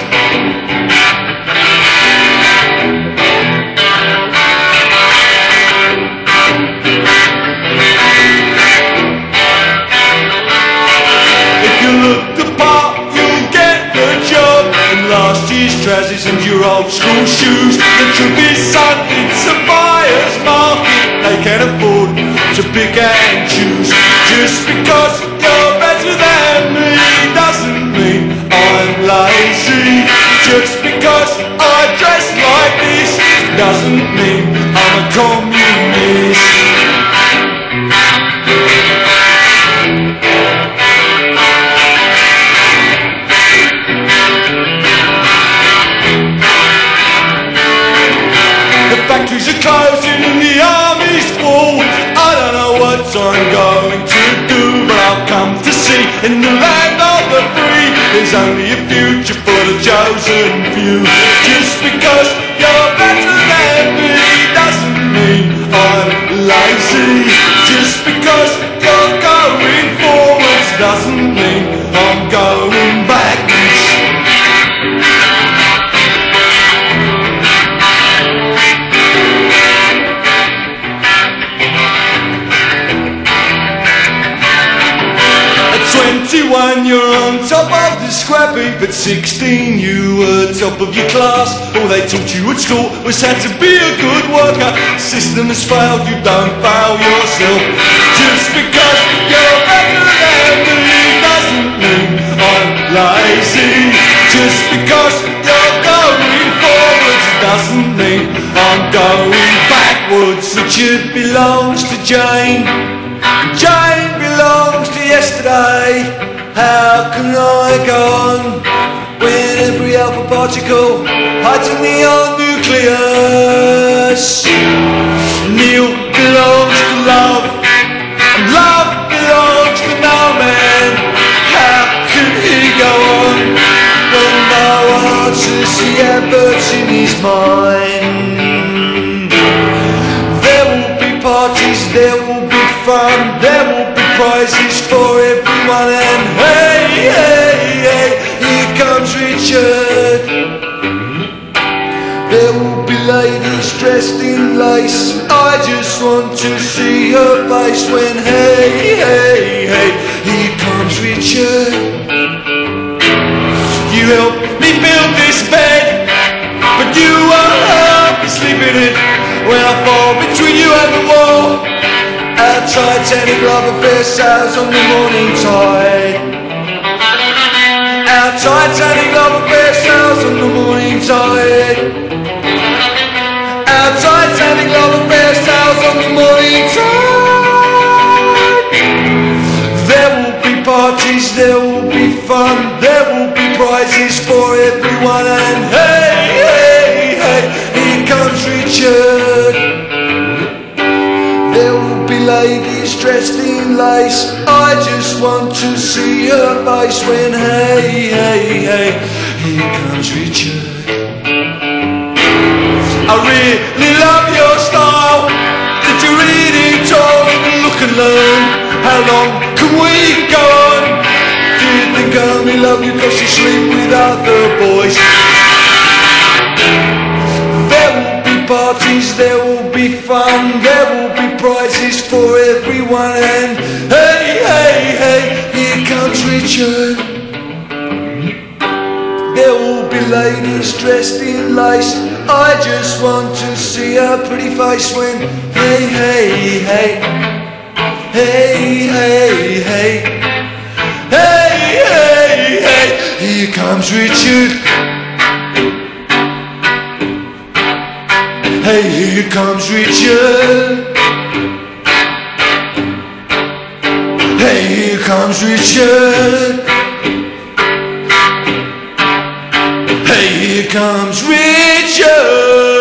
Last year's trousers and your old school shoes. The truth is, son, it's a buyer's market. They can afford to pick and choose. Just because you're better than me doesn't mean I'm lazy. Just because I dress like this doesn't mean I'm a communist. Factories are closing and the army's full. I don't know what I'm going to do, but I've come to see in the land of the free there's only a future for the chosen few. Just because you're better than me doesn't mean I'm lazy. Just because you're going forwards doesn't mean I'm going backwards. twenty-one, you're on top of the scrap heap. At sixteen, you were top of your class. All they taught you at school was how to be a good worker. The system has failed, you don't fail yourself. Just because you're better than me doesn't mean I'm lazy. Just because you're going forwards doesn't mean I'm going backwards. Richard belongs to Jane, Jane belongs to yesterday. How can I go on when every alpha particle hides in the old nucleus? Neil belongs to love, and love belongs to no man. How can he go on when no answers he adverts in his mind? There will be parties, there will be fun, there will be prizes for everyone, and hey, hey, hey, here comes Richard. There will be ladies dressed in lace. I just want to see her face when hey, hey, hey, here comes Richard. You helped me build this bed, but you won't help me sleep in it when I fall between you and the wall. Our Titanic love affair sails on the morning tide. Our Titanic love affair sails on the morning tide. Our Titanic love affair sails on the morning tide. There will be parties, there will be fun, there will be prizes for everyone, and hey, hey, hey, here comes Richard. There will be ladies dressed in lace. I just want to see her face when hey, hey, hey, here comes Richard. I really love your style. Did you read it all? Look and learn. How long can we go on? Do you think I only love you because you sleep with other boys? There will be parties, there will be be fun, there will be prizes for everyone. And hey, hey, hey, here comes Richard. There will be ladies dressed in lace. I just want to see her pretty face when hey, hey, hey, hey, hey, hey, hey, hey, hey, here comes Richard. Hey, here comes Richard. Hey, here comes Richard. Hey, here comes Richard.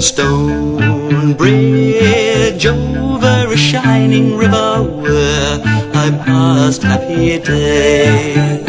stone bridge over a shining river where I passed happy days.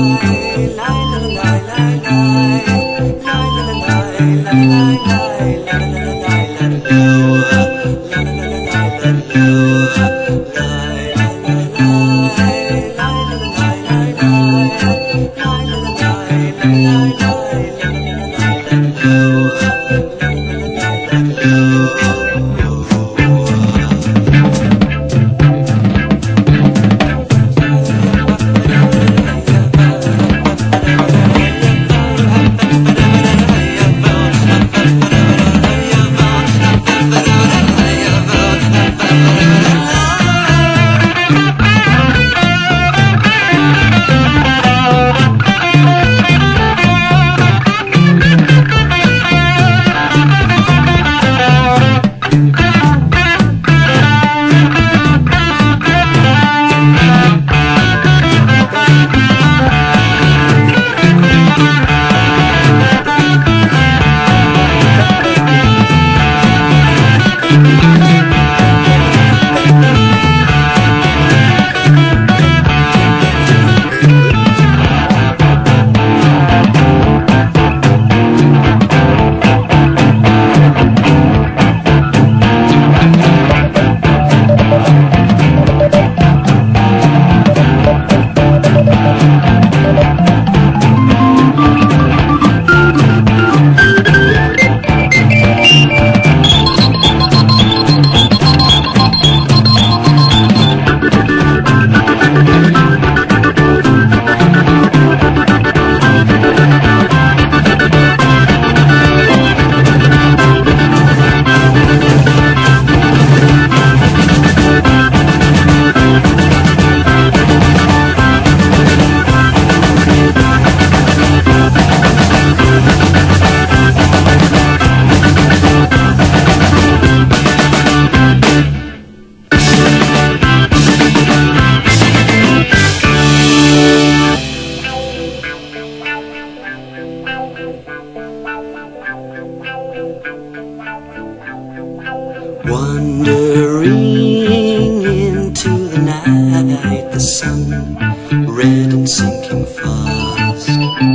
Wandering into the night, the sun red and sinking fast.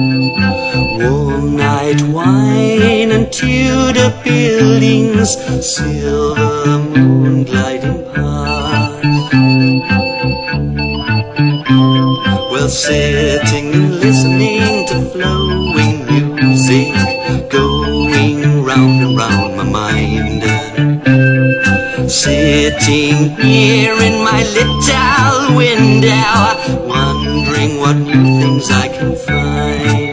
Warm night wine and Tudor buildings, silver moon gliding past. Well, sitting and listening to flowing music, going round and round my mind. Sitting here in my little window, wondering what new things I can find.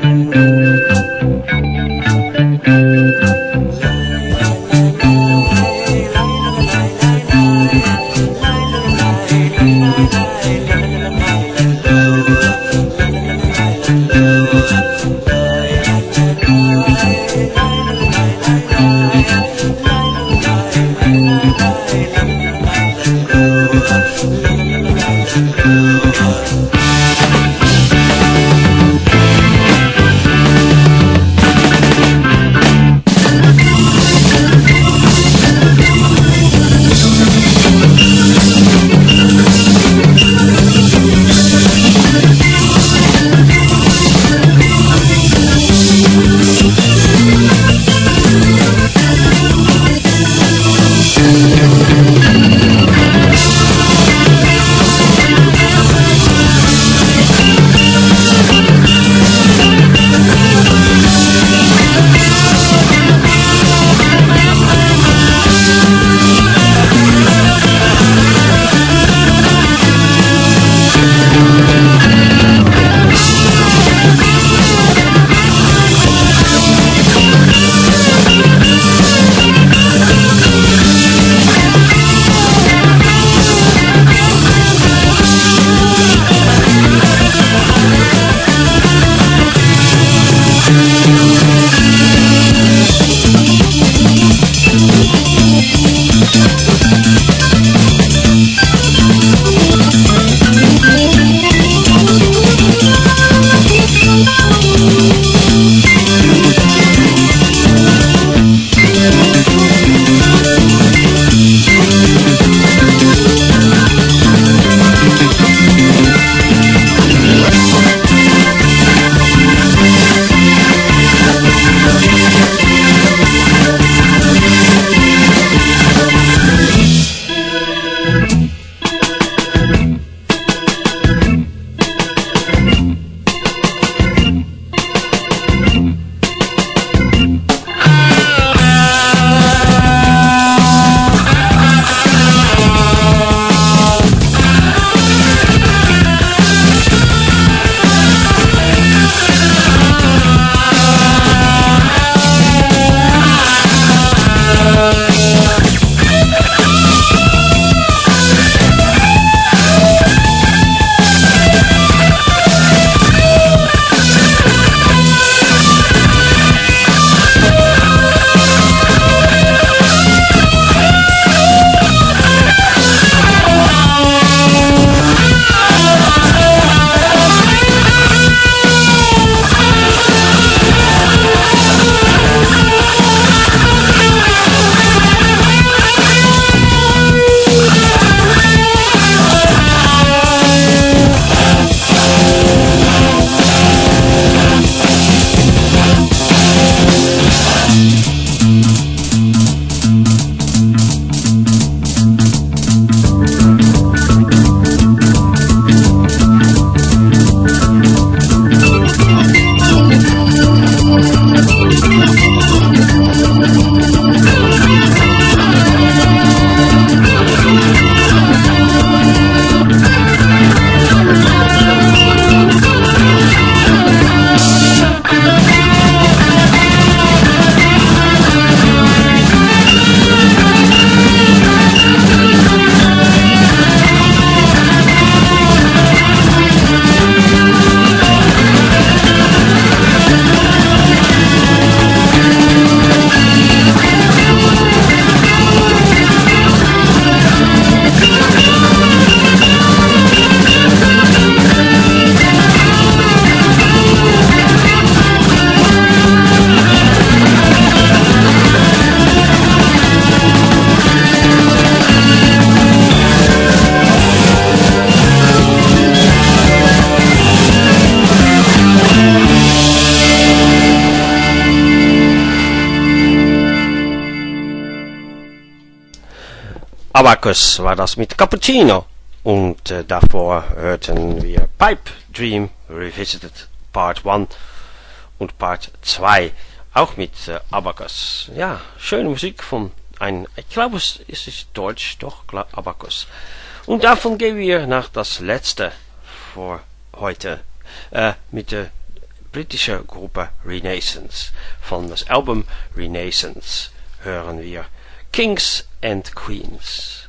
Abacus war das mit Cappuccino. Und äh, davor hörten wir Pipe Dream Revisited Part eins und Part zwei. Auch mit äh, Abacus. Ja, schöne Musik von ein, ich glaube es ist Deutsch, doch, Abacus. Und davon gehen wir nach das letzte für heute äh, mit der britischen Gruppe Renaissance. Von das Album Renaissance hören wir Kings and Queens.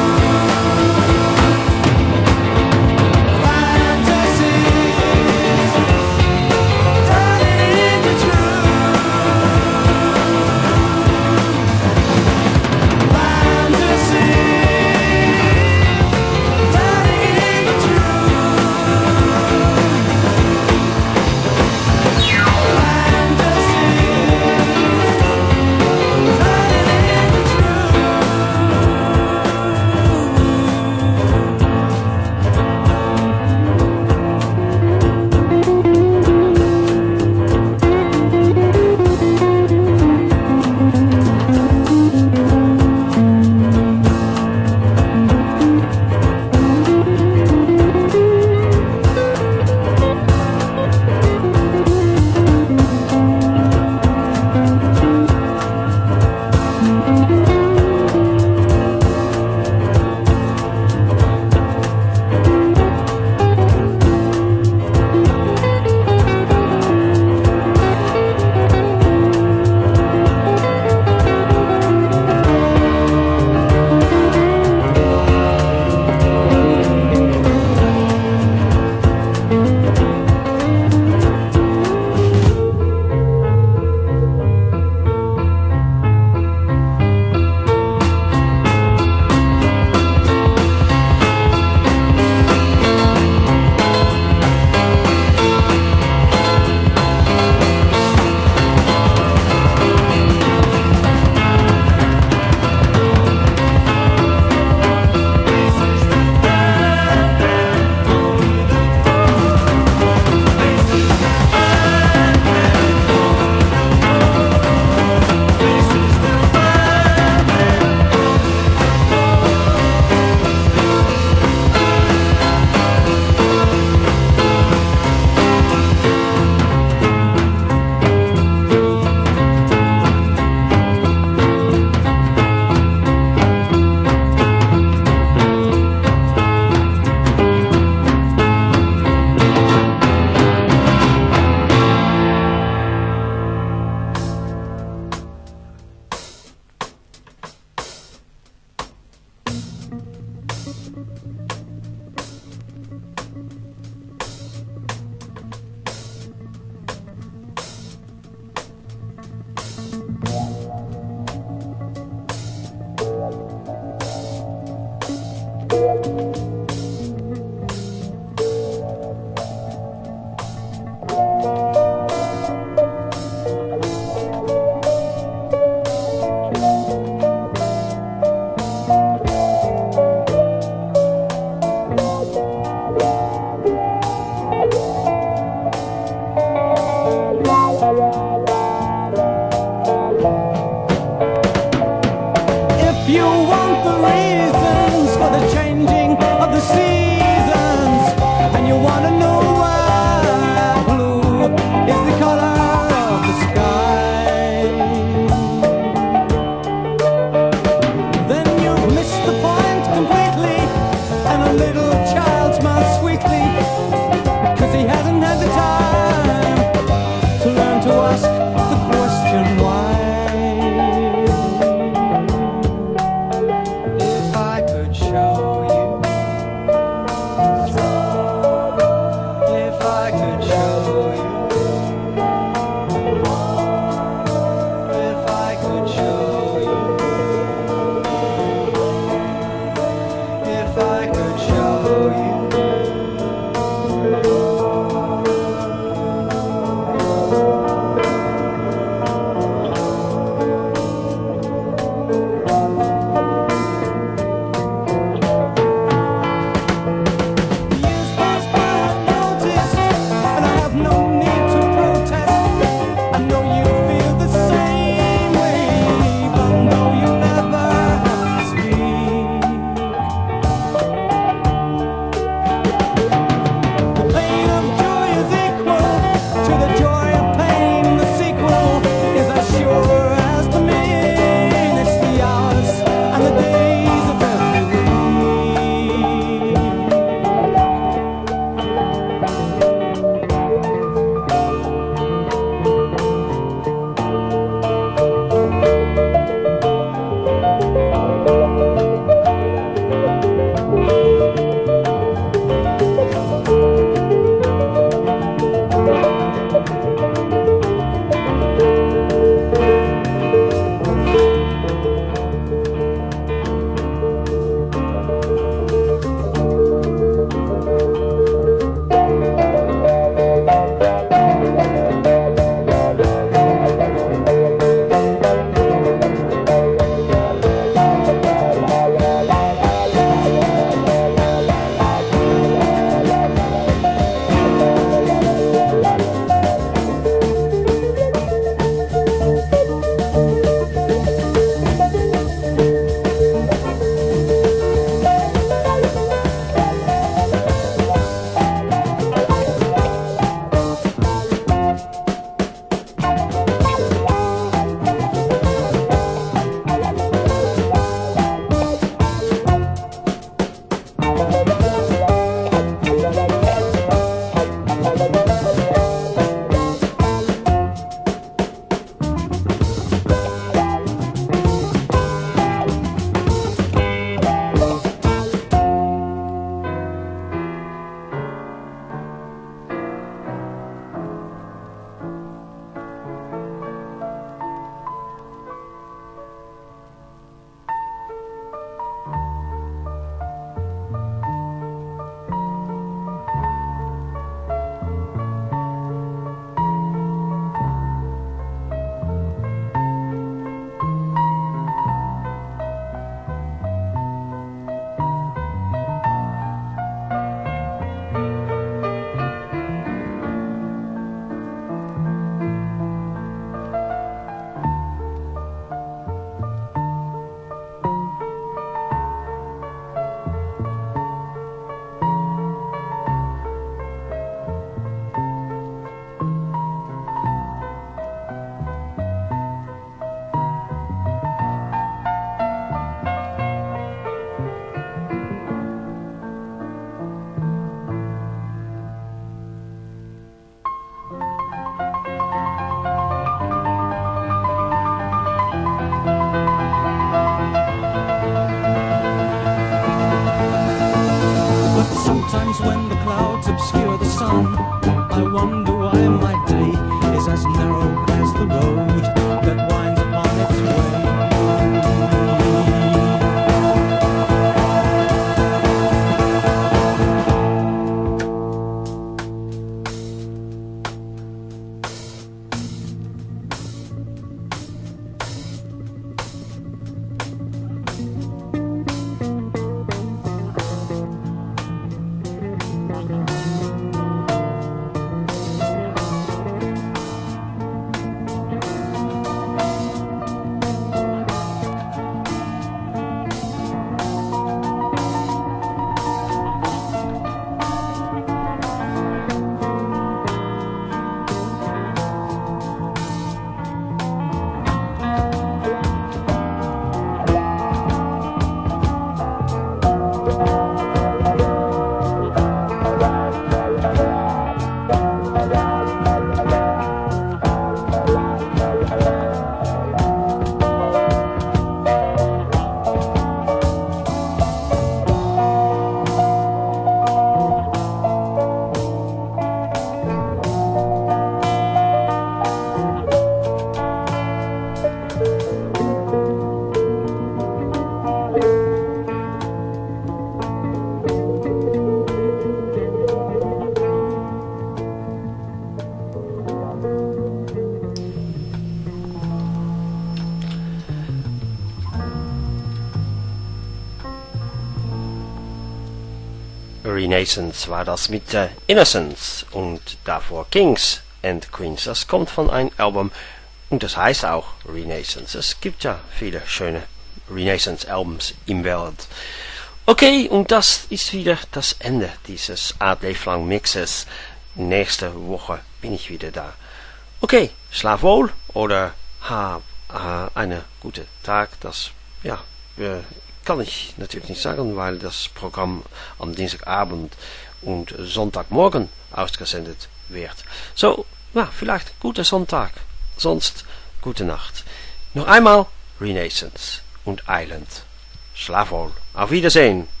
Renaissance war das mit äh, Innocence und davor Kings and Queens. Das kommt von einem Album und das heißt auch Renaissance. Es gibt ja viele schöne Renaissance-Albums im Welt. Okay, und das ist wieder das Ende dieses Art Leeflang Mixes. Nächste Woche bin ich wieder da. Okay, schlaf wohl oder hab äh, einen guten Tag. Das, ja, äh, kann ich natürlich nicht sagen, weil das Programm am Dienstagabend und Sonntagmorgen ausgesendet wird. So, ja, vielleicht gute Sonntag, sonst gute Nacht. Noch einmal Renaissance und Island. Schlaf wohl. Auf Wiedersehen.